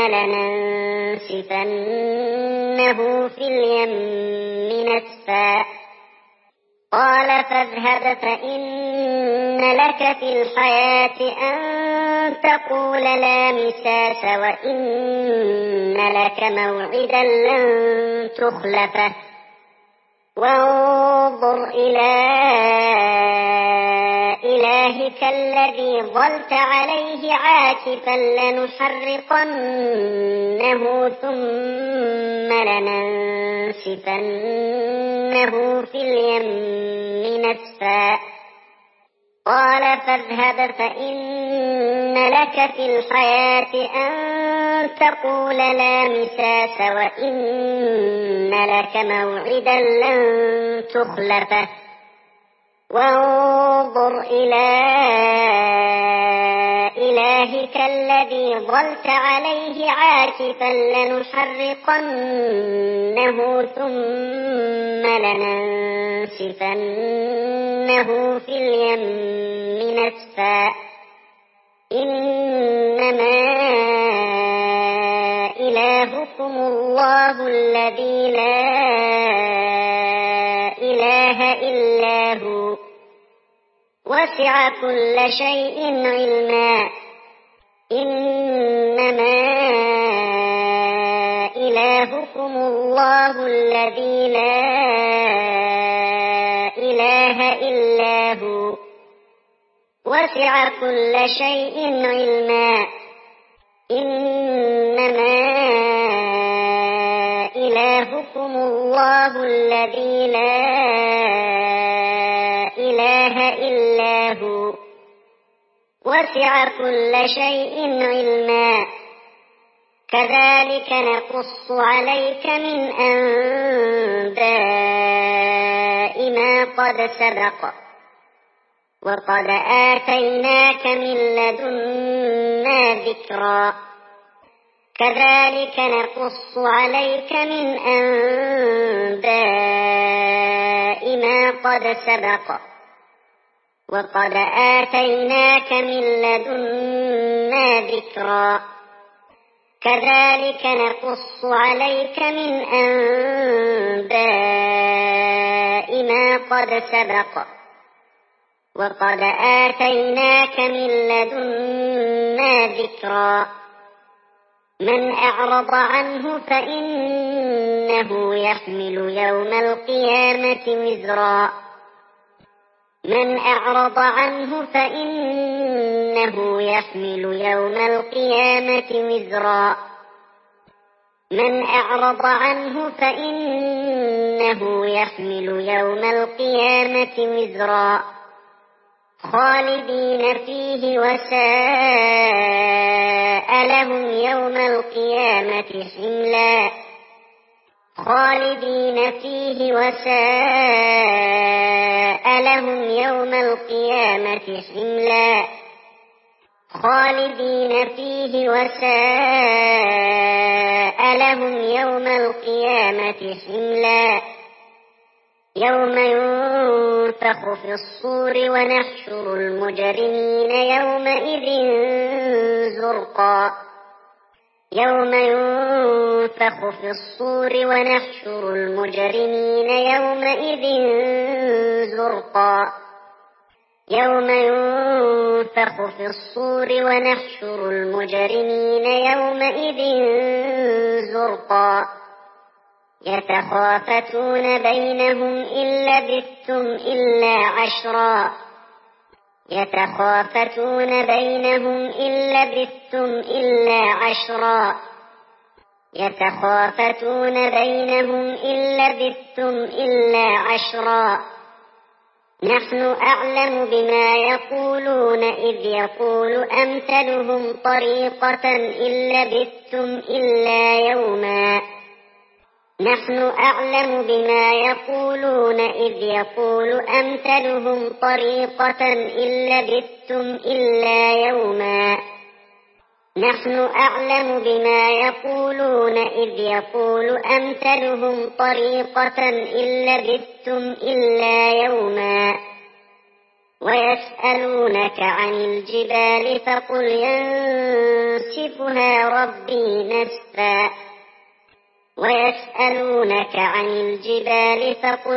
لننسفنه في اليم نسفا قال فاذهب فإن لك في الحياة أن تقول لا مساس وإن لك موعدا لن تخلفه وانظر إلى إلهك الذي ظلت عليه عاكفا لنحرقنه ثم لننسفنه في اليم نسفا قال فاذهب فإن لك في الحياة أن تقول لا مساس وإن لك موعدا لن تخلفه وانظر إلى إلهك الذي ظلت عليه عاكفا لنحرقنه ثم لننسفنه في اليم نسفا إنما إلهكم الله الذي لا إله إلا هو وسع كل شيء علما إنما إلهكم الله الذي لا إله إلا هو وسع كل شيء علما إنما إلهكم الله الذي لا إله إلا هو وسع كل شيء علما كذلك نقص عليك من أنباء ما قد سبق وقد آتيناك من لدنا ذكرا كذلك نقص عليك من أنباء ما قد سبق وقد آتيناك من لدنا ذكرا كذلك نقص عليك من أنباء ما قد سبق وقد آتيناك من لدنا ذكرا من أعرض عنه فإنه يحمل يوم القيامة وزرا من أعرض عنه فإنه يحمل يوم القيامة وزرا من أعرض عنه فإنه يحمل يوم القيامة وزرا خالدين فيه وساء لهم يوم القيامة حملا خالدين فيه وساء لهم يوم القيامة حملا خالدين فيه وساء لهم يوم القيامة حملا يوم ينفخ في الصور ونحشر المجرمين يومئذ زرقا يوم ينفخ في الصور ونحشر المجرمين يومئذ زرقا يوم ينفخ في الصور ونحشر المجرمين يومئذ زرقا يتخافتون بينهم إن لبثتم إلا عشرا يتخافتون بينهم إن لبثتم إلا عشرا يتخافتون بينهم إن لبثتم إلا عشرا نحن أعلم بما يقولون إذ يقول أمثلهم طريقة إن لبثتم إلا يوما نحن أعلم بما يقولون إذ يقول أمثلهم طريقة إن لبثتم إلا يوما نحن أعلم بما يقولون إذ يقول أمثلهم طريقة إن لبثتم إلا يوما ويسألونك عن الجبال فقل ينسفها ربي نسفا ويسألونك عن الجبال فقل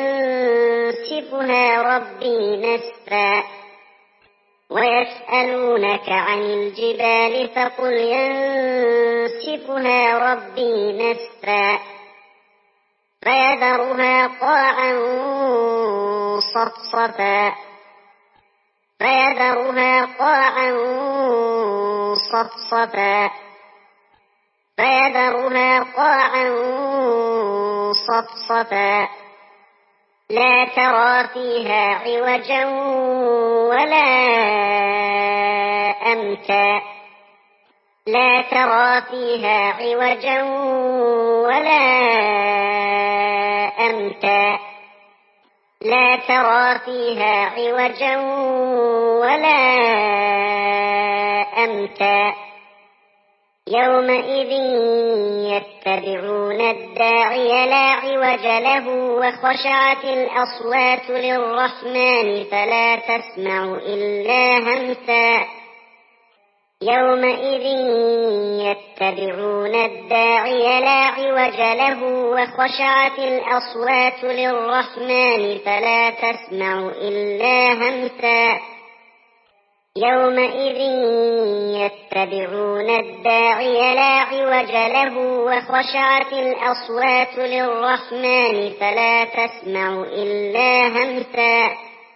ينسفها ربي نسفا ويسألونك عن الجبال فقل ينسفها ربي نسفا فيذرها قاعا صفصفا فيذرها قاعا صفصفا فيذرها قاعا صفصفا لا ترى فيها عوجا ولا أمتا لا ترى فيها عوجا ولا أمتا لا ترى فيها عوجا ولا أمتا يومئذ يتبعون الداعي لا عوج له وخشعت الأصوات للرحمن فلا تسمع إلا همسا يومئذ يتبعون الداعي لا عوج له وخشعت الأصوات للرحمن فلا تسمع إلا همسا يومئذ يتبعون الداعي لا عوج له وخشعت الأصوات للرحمن فلا تسمع إلا همسا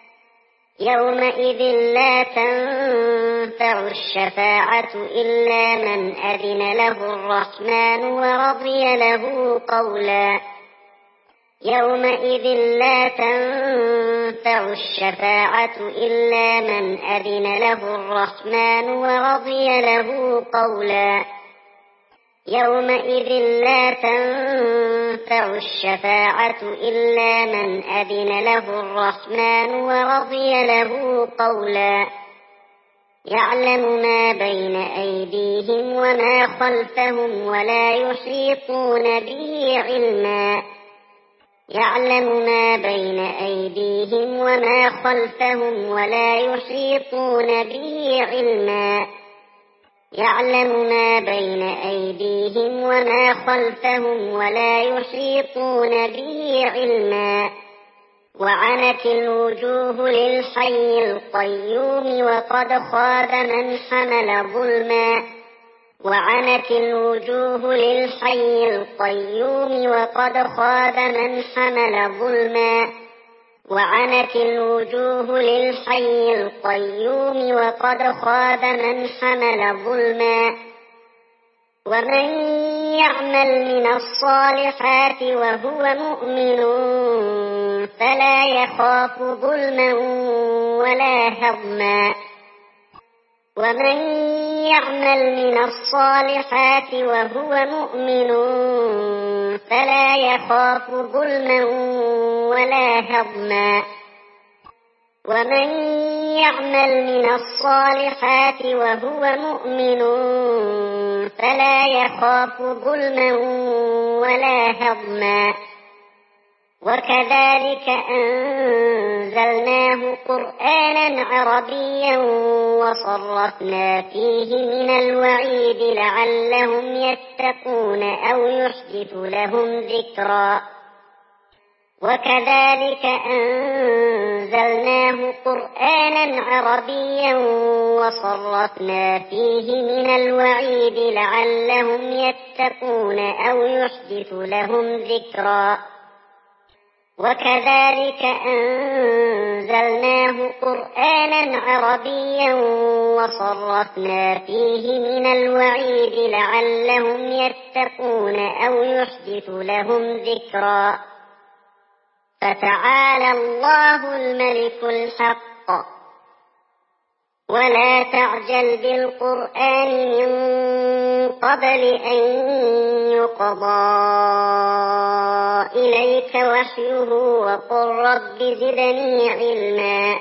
يومئذ لا تنفع الشفاعة إلا من أذن له الرحمن ورضي له قولا يومئذ لا تنفع الشفاعة إلا من أذن له الرحمن ورضي له قولا يومئذ لا تنفع الشفاعة إلا من أذن له الرحمن ورضي له قولا يعلم ما بين أيديهم وما خلفهم ولا يحيطون به علما يعلم ما بين أيديهم وما خلفهم ولا يحيطون به علما يعلم ما بين أيديهم وما خلفهم ولا يحيطون به علما وعنت الوجوه للحي القيوم وقد خاب من حمل ظلما وعنت الوجوه للحي القيوم وقد خاب من حمل ظلما وعنت الوجوه للحي القيوم وقد خاب من حمل ظلما ومن يعمل من الصالحات وهو مؤمن فلا يخاف ظلما ولا هضما ومن يعمل من الصالحات وهو مؤمن فلا يخاف ظلما ولا هضما ومن يعمل من الصالحات وهو مؤمن فلا يخاف ظلما ولا هضما وكذلك أنزلناه قرآنا عربيا وصرفنا فيه من الوعيد لعلهم يتقون أو يحدث لهم ذكرا وكذلك أنزلناه قرآنا عربيا وصرفنا فيه من الوعيد لعلهم يتقون أو يحدث لهم ذكرا وكذلك أنزلناه قرآنا عربيا وصرفنا فيه من الوعيد لعلهم يتقون أو يحدث لهم ذكرا فتعالى الله الملك الحق ولا تعجل بالقرآن من قبل أن يقضى إليك وحيه وقل رب زدني علما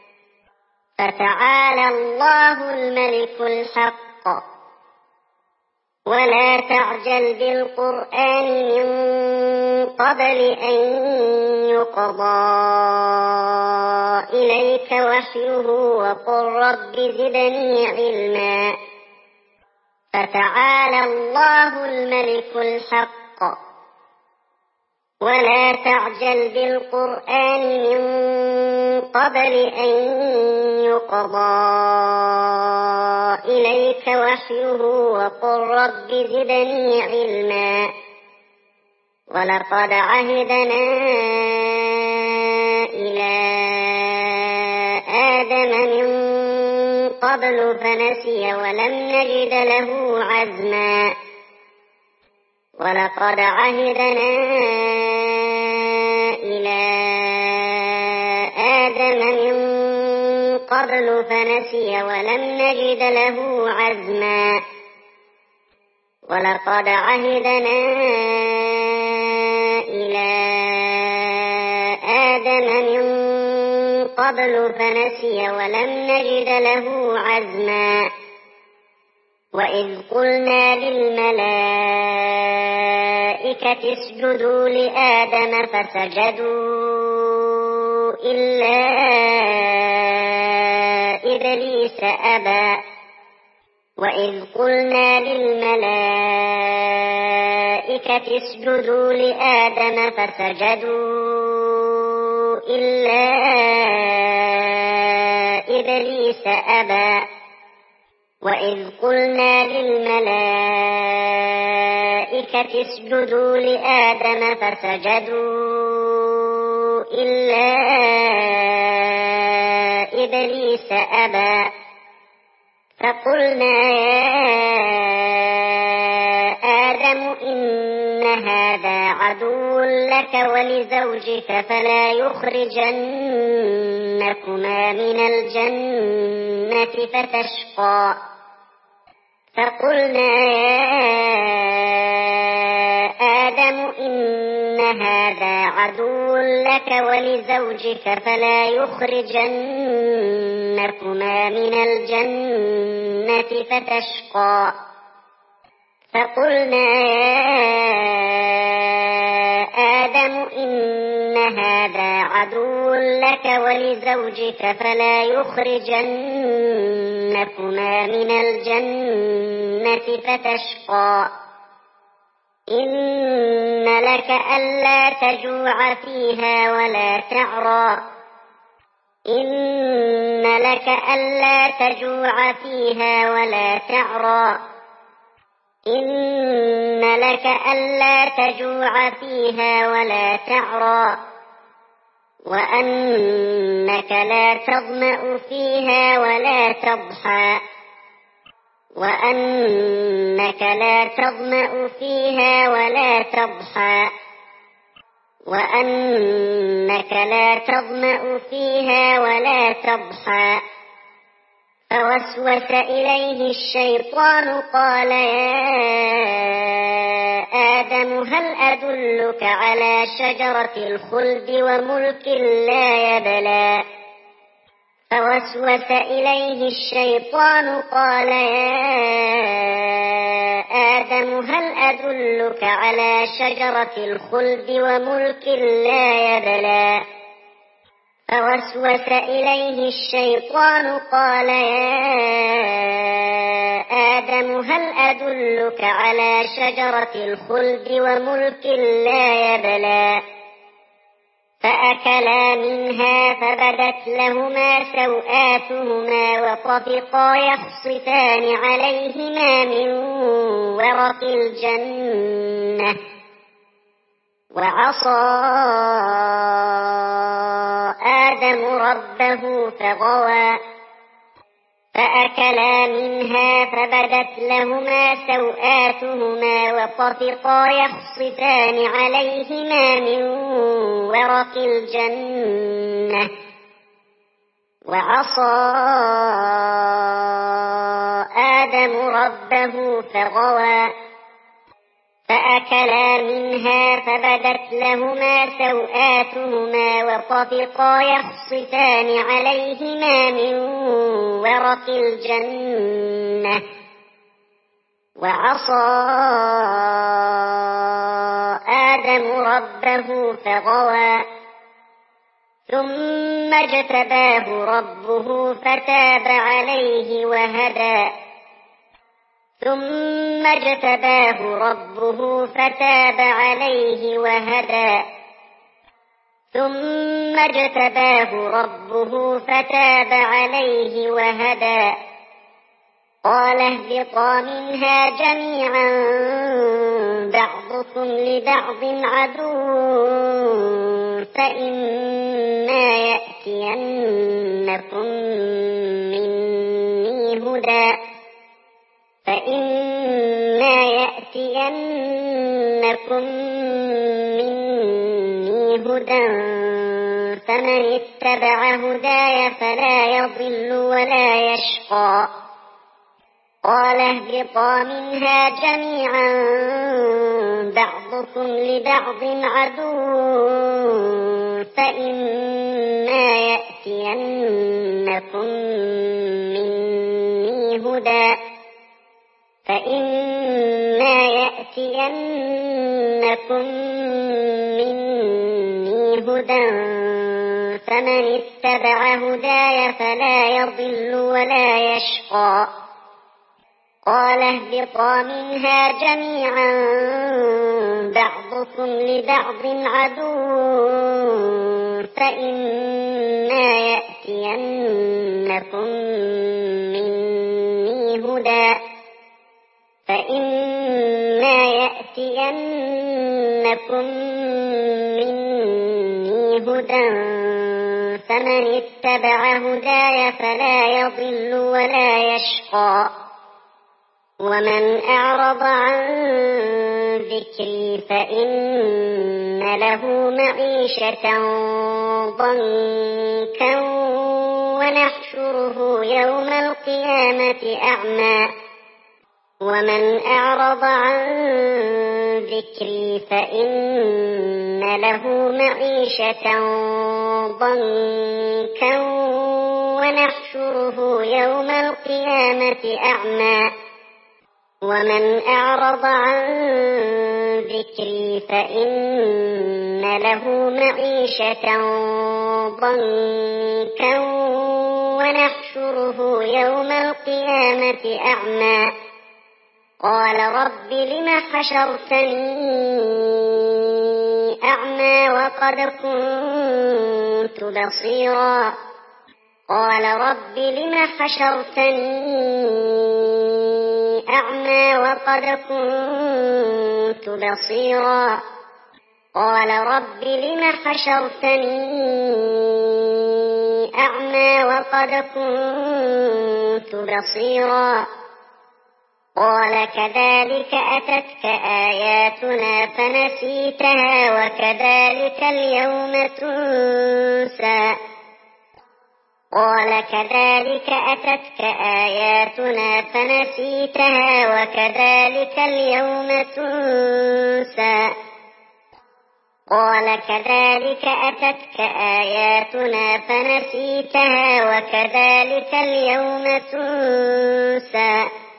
فتعالى الله الملك الحق ولا تعجل بالقرآن من قبل أن يقضى إليك وحيه وقل رب زدني علما فتعالى الله الملك الحق ولا تعجل بالقرآن من قبل أن يقضى إليك وحيه وقل رب زدني علما ولقد عهدنا إلى آدم من قبل فنسي ولم نجد له عزما ولقد عهدنا إلى آدم من قبل فنسي ولم نجد له عزما ولقد عهدنا إلى آدم من قبل فنسي ولم نجد له عزما وإذ قلنا للملائكة اسجدوا لآدم فسجدوا إلا إبليس أبى وإذ قلنا للملائكة اسجدوا لآدم فسجدوا إلا إبليس إبليس أبى وإذ قلنا للملائكة اسجدوا لآدم فسجدوا إلا إبليس أبى فقلنا يا آدم إن هذا عدو لك ولزوجك فلا يخرجنكما من الجنة فتشقى فقلنا يا آدم إن هذا عدو لك ولزوجك فلا يخرجنكما من الجنة فتشقى فقلنا يا آدم إن هذا عدو لك ولزوجك فلا يخرجنكما من الجنة فتشقى إن لك ألا تجوع فيها ولا تعرى إن لك ألا تجوع فيها ولا تعرى إن لك ألا تجوع فيها ولا تعرى وأنك لا تظمأ فيها ولا تضحى وأنك لا تظمأ فيها ولا تضحى وأنك لا تظمأ فيها ولا تضحى فوسوس إليه الشيطان قال يا آدم هل أدلك على شجرة الخلد وملك لا يبلى فوسوس إليه الشيطان قال يا آدم هل أدلك على شجرة الخلد وملك لا يبلى فوسوس إليه الشيطان قال يا آدم هل أدلك على شجرة الخلد وملك لا يبلى فأكلا منها فبدت لهما سوآتهما وطفقا يخصفان عليهما من ورق الجنة وعصى آدم ربه فغوى فأكلا منها فبدت لهما سوآتهما وطفقا يخصفان عليهما من ورق الجنة وعصى آدم ربه فغوى فأكلا منها فبدت لهما سوآتهما وطفقا يخصفان عليهما من ورق الجنة وعصى آدم ربه فغوى ثم اجتباه ربه فتاب عليه وهدى ثم اجتباه ربه فتاب عليه وهدى ثم اجتباه ربه فتاب عليه وهدى قال اهبطا منها جميعا بعضكم لبعض عدو فإما يأتينكم مني هدى فإما يأتينكم مني هدى فمن اتبع هداي فلا يضل ولا يشقى قال اهبطا منها جميعا بعضكم لبعض عدو فإما يأتينكم مني هدى فإما يأتينكم مني هدى فمن اتبع هداي فلا يضل ولا يشقى قال اهبطا منها جميعا بعضكم لبعض عدو فإما يَأْتِيَنَّكُم مِّنِّي هُدًى فمن اتبع هداي فلا يضل ولا يشقى ومن أعرض عن ذكري فإن له معيشة ضنكا ونحشره يوم القيامة أعمى ومن أعرض عن ذكري فإن له معيشة ضنكا ونحشره يوم القيامة أعمى ومن أعرض عن ذكري فإن له معيشة ضنكا ونحشره يوم القيامة أعمى قال رب لم حشرتني أعمى وقد كنت بصيرا قال رب لم حشرتني أعمى وقد كنت بصيرا قال رب لم حشرتني أعمى وقد كنت بصيرا قال كذلك أتتك آياتنا فنسيتها وكذلك اليوم تنسى قال كذلك أتتك آياتنا فنسيتها وكذلك اليوم تنسى قال كذلك أتتك آياتنا فنسيتها وكذلك اليوم تنسى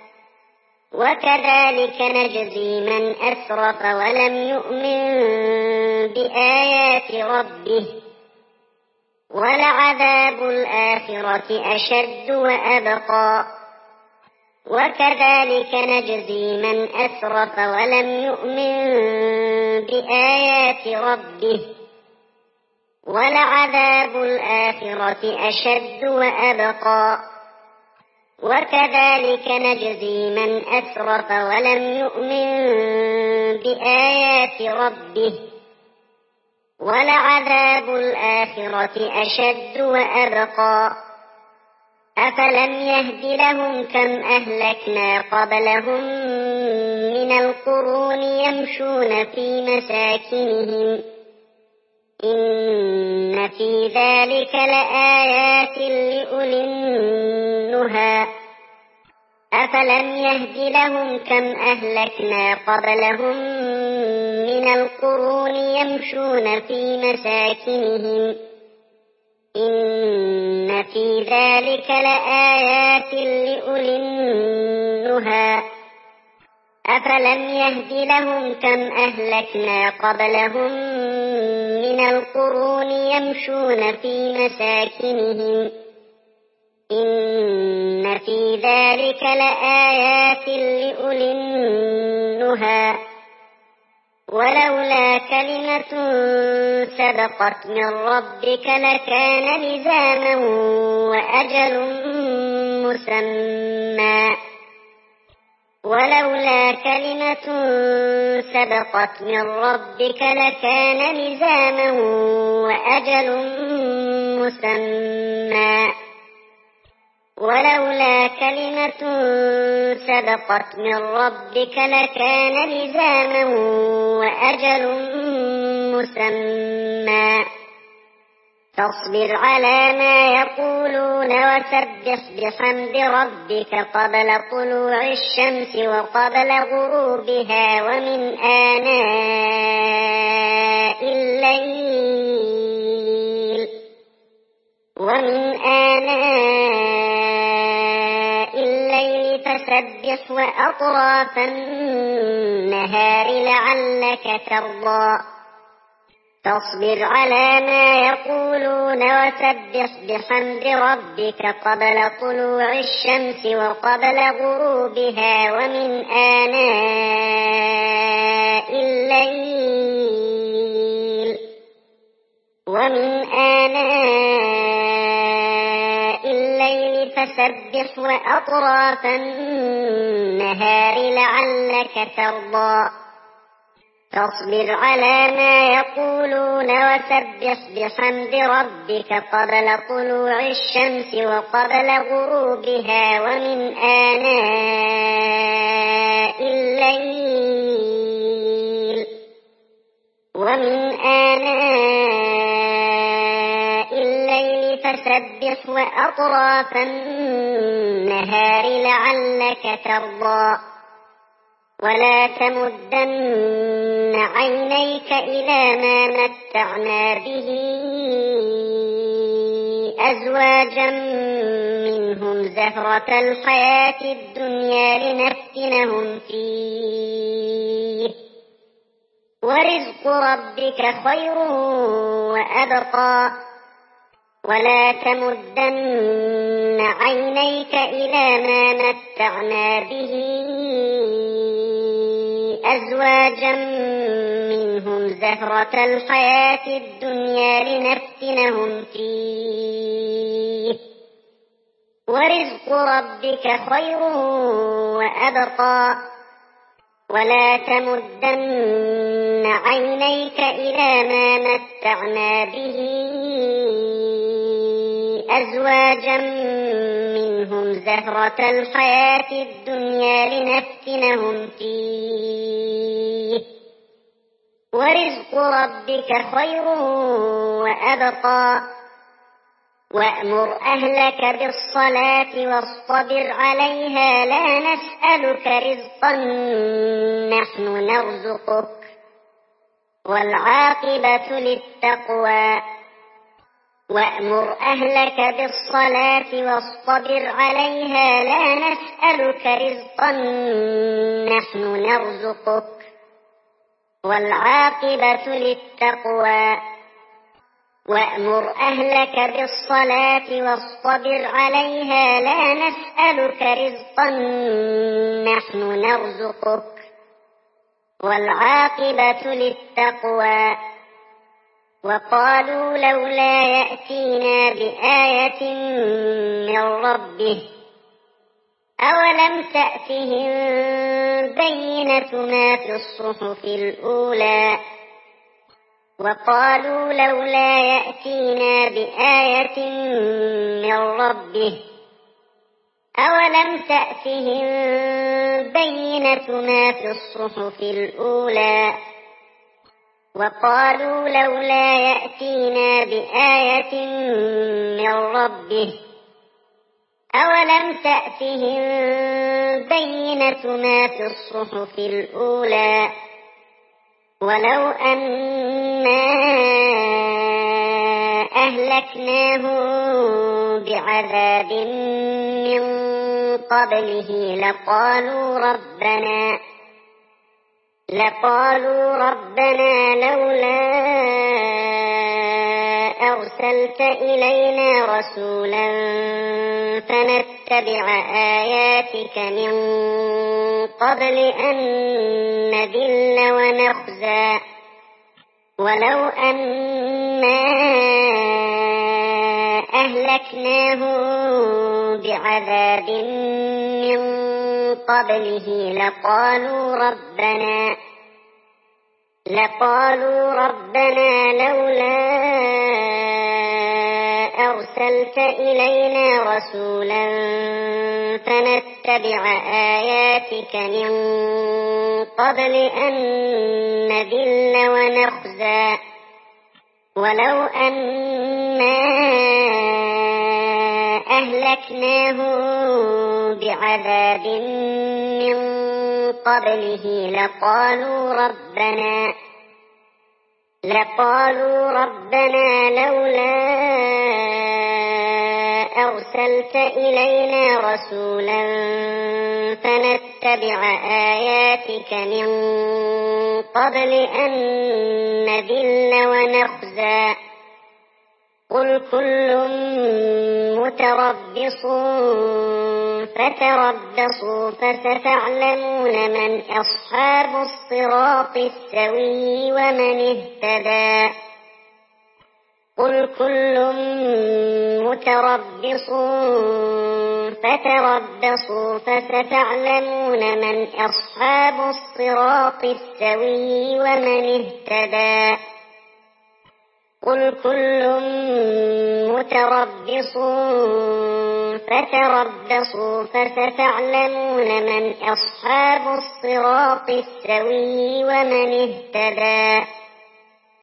وكذلك نجزي من أسرف ولم يؤمن بآيات ربه ولعذاب الآخرة أشد وأبقى وكذلك نجزي من أسرف ولم يؤمن بآيات ربه ولعذاب الآخرة أشد وأبقى وكذلك نجزي من أسرف ولم يؤمن بآيات ربه ولعذاب الآخرة أشد وأبقى أفلم يهد لهم كم أهلكنا قبلهم من القرون يمشون في مساكنهم إن في ذلك لآيات لأولي النهى أفلم يهد لهم كم أهلكنا قبلهم من القرون يمشون في مساكنهم إن في ذلك لآيات لأولي النهى أفلم يهد لهم كم أهلكنا قبلهم من القرون يمشون في مساكنهم إن في ذلك لآيات لأولي النهى ولولا كلمة سبقت من ربك لكان لزاما وأجل مسمى ولولا كلمة سبقت من ربك لكان لزاما وأجل مسمى ولولا كلمة سبقت من ربك لكان لزاما وأجل مسمى فاصبر على ما يقولون وسبح بحمد ربك قبل طلوع الشمس وقبل غروبها ومن آناء الليل فسبح وأطراف النهار لعلك ترضى فاصبر على ما يقولون وسبح بحمد ربك قبل طلوع الشمس وقبل غروبها ومن آناء الليل فسبح وأطراف النهار لعلك ترضى فاصبر على ما يقولون وسبح بحمد ربك قبل طلوع الشمس وقبل غروبها ومن آناء الليل فسبح وأطراف النهار لعلك ترضى ولا تمدن عينيك إلى ما متعنا به أزواجا منهم زهرة الحياة الدنيا لنفتنهم فيه ورزق ربك خير وأبقى ولا تمدن عينيك إلى ما متعنا به أزواجا منهم زهرة الحياة الدنيا لنفتنهم فيه ورزق ربك خير وأبقى ولا تمدن عينيك إلى ما متعنا به أزواجا منهم زهرة الحياة الدنيا لنفتنهم فيه ورزق ربك خير وأبقى وأمر أهلك بالصلاة واصطبر عليها لا نسألك رزقا نحن نرزقك والعاقبة للتقوى وأمر أهلك بالصلاة واصطبر عليها لا نسألك رزقا نحن نرزقك والعاقبة للتقوى وأمر أهلك بالصلاة واصطبر عليها لا نسألك رزقا نحن نرزقك والعاقبة للتقوى وقالوا لولا يأتينا بآية من ربه أولم تأتهم بينة ما في الصحف الأولى وقالوا لولا يأتينا بآية من ربه أولم تأتهم بينة ما في الصحف الأولى وقالوا لولا يأتينا بآية من ربه أولم تأتهم بينة ما في الصحف الأولى ولو أنا أهلكناهم بعذاب من قبله لقالوا ربنا لولا أرسلت إلينا رسولا فنتبع آياتك من قبل أن نذل ونخزى ولو أنا أهلكناهم بعذاب من قبله لقالوا ربنا لولا أرسلت إلينا رسولا فنتبع آياتك من قبل أن نذل ونخزى ولو أنا أهلكناهم بعذاب من قبله لقالوا ربنا لولا أرسلت إلينا رسولا فنتبع آياتك من قبل أن نذل ونخزى قل كل متربص فتربصوا فستعلمون من أصحاب الصراط السوي ومن اهتدى قل كل متربص فتربصوا فستعلمون من أصحاب الصراط السوي ومن اهتدى قل كل متربص فتربصوا فستعلمون من أصحاب الصراط السوي ومن اهتدى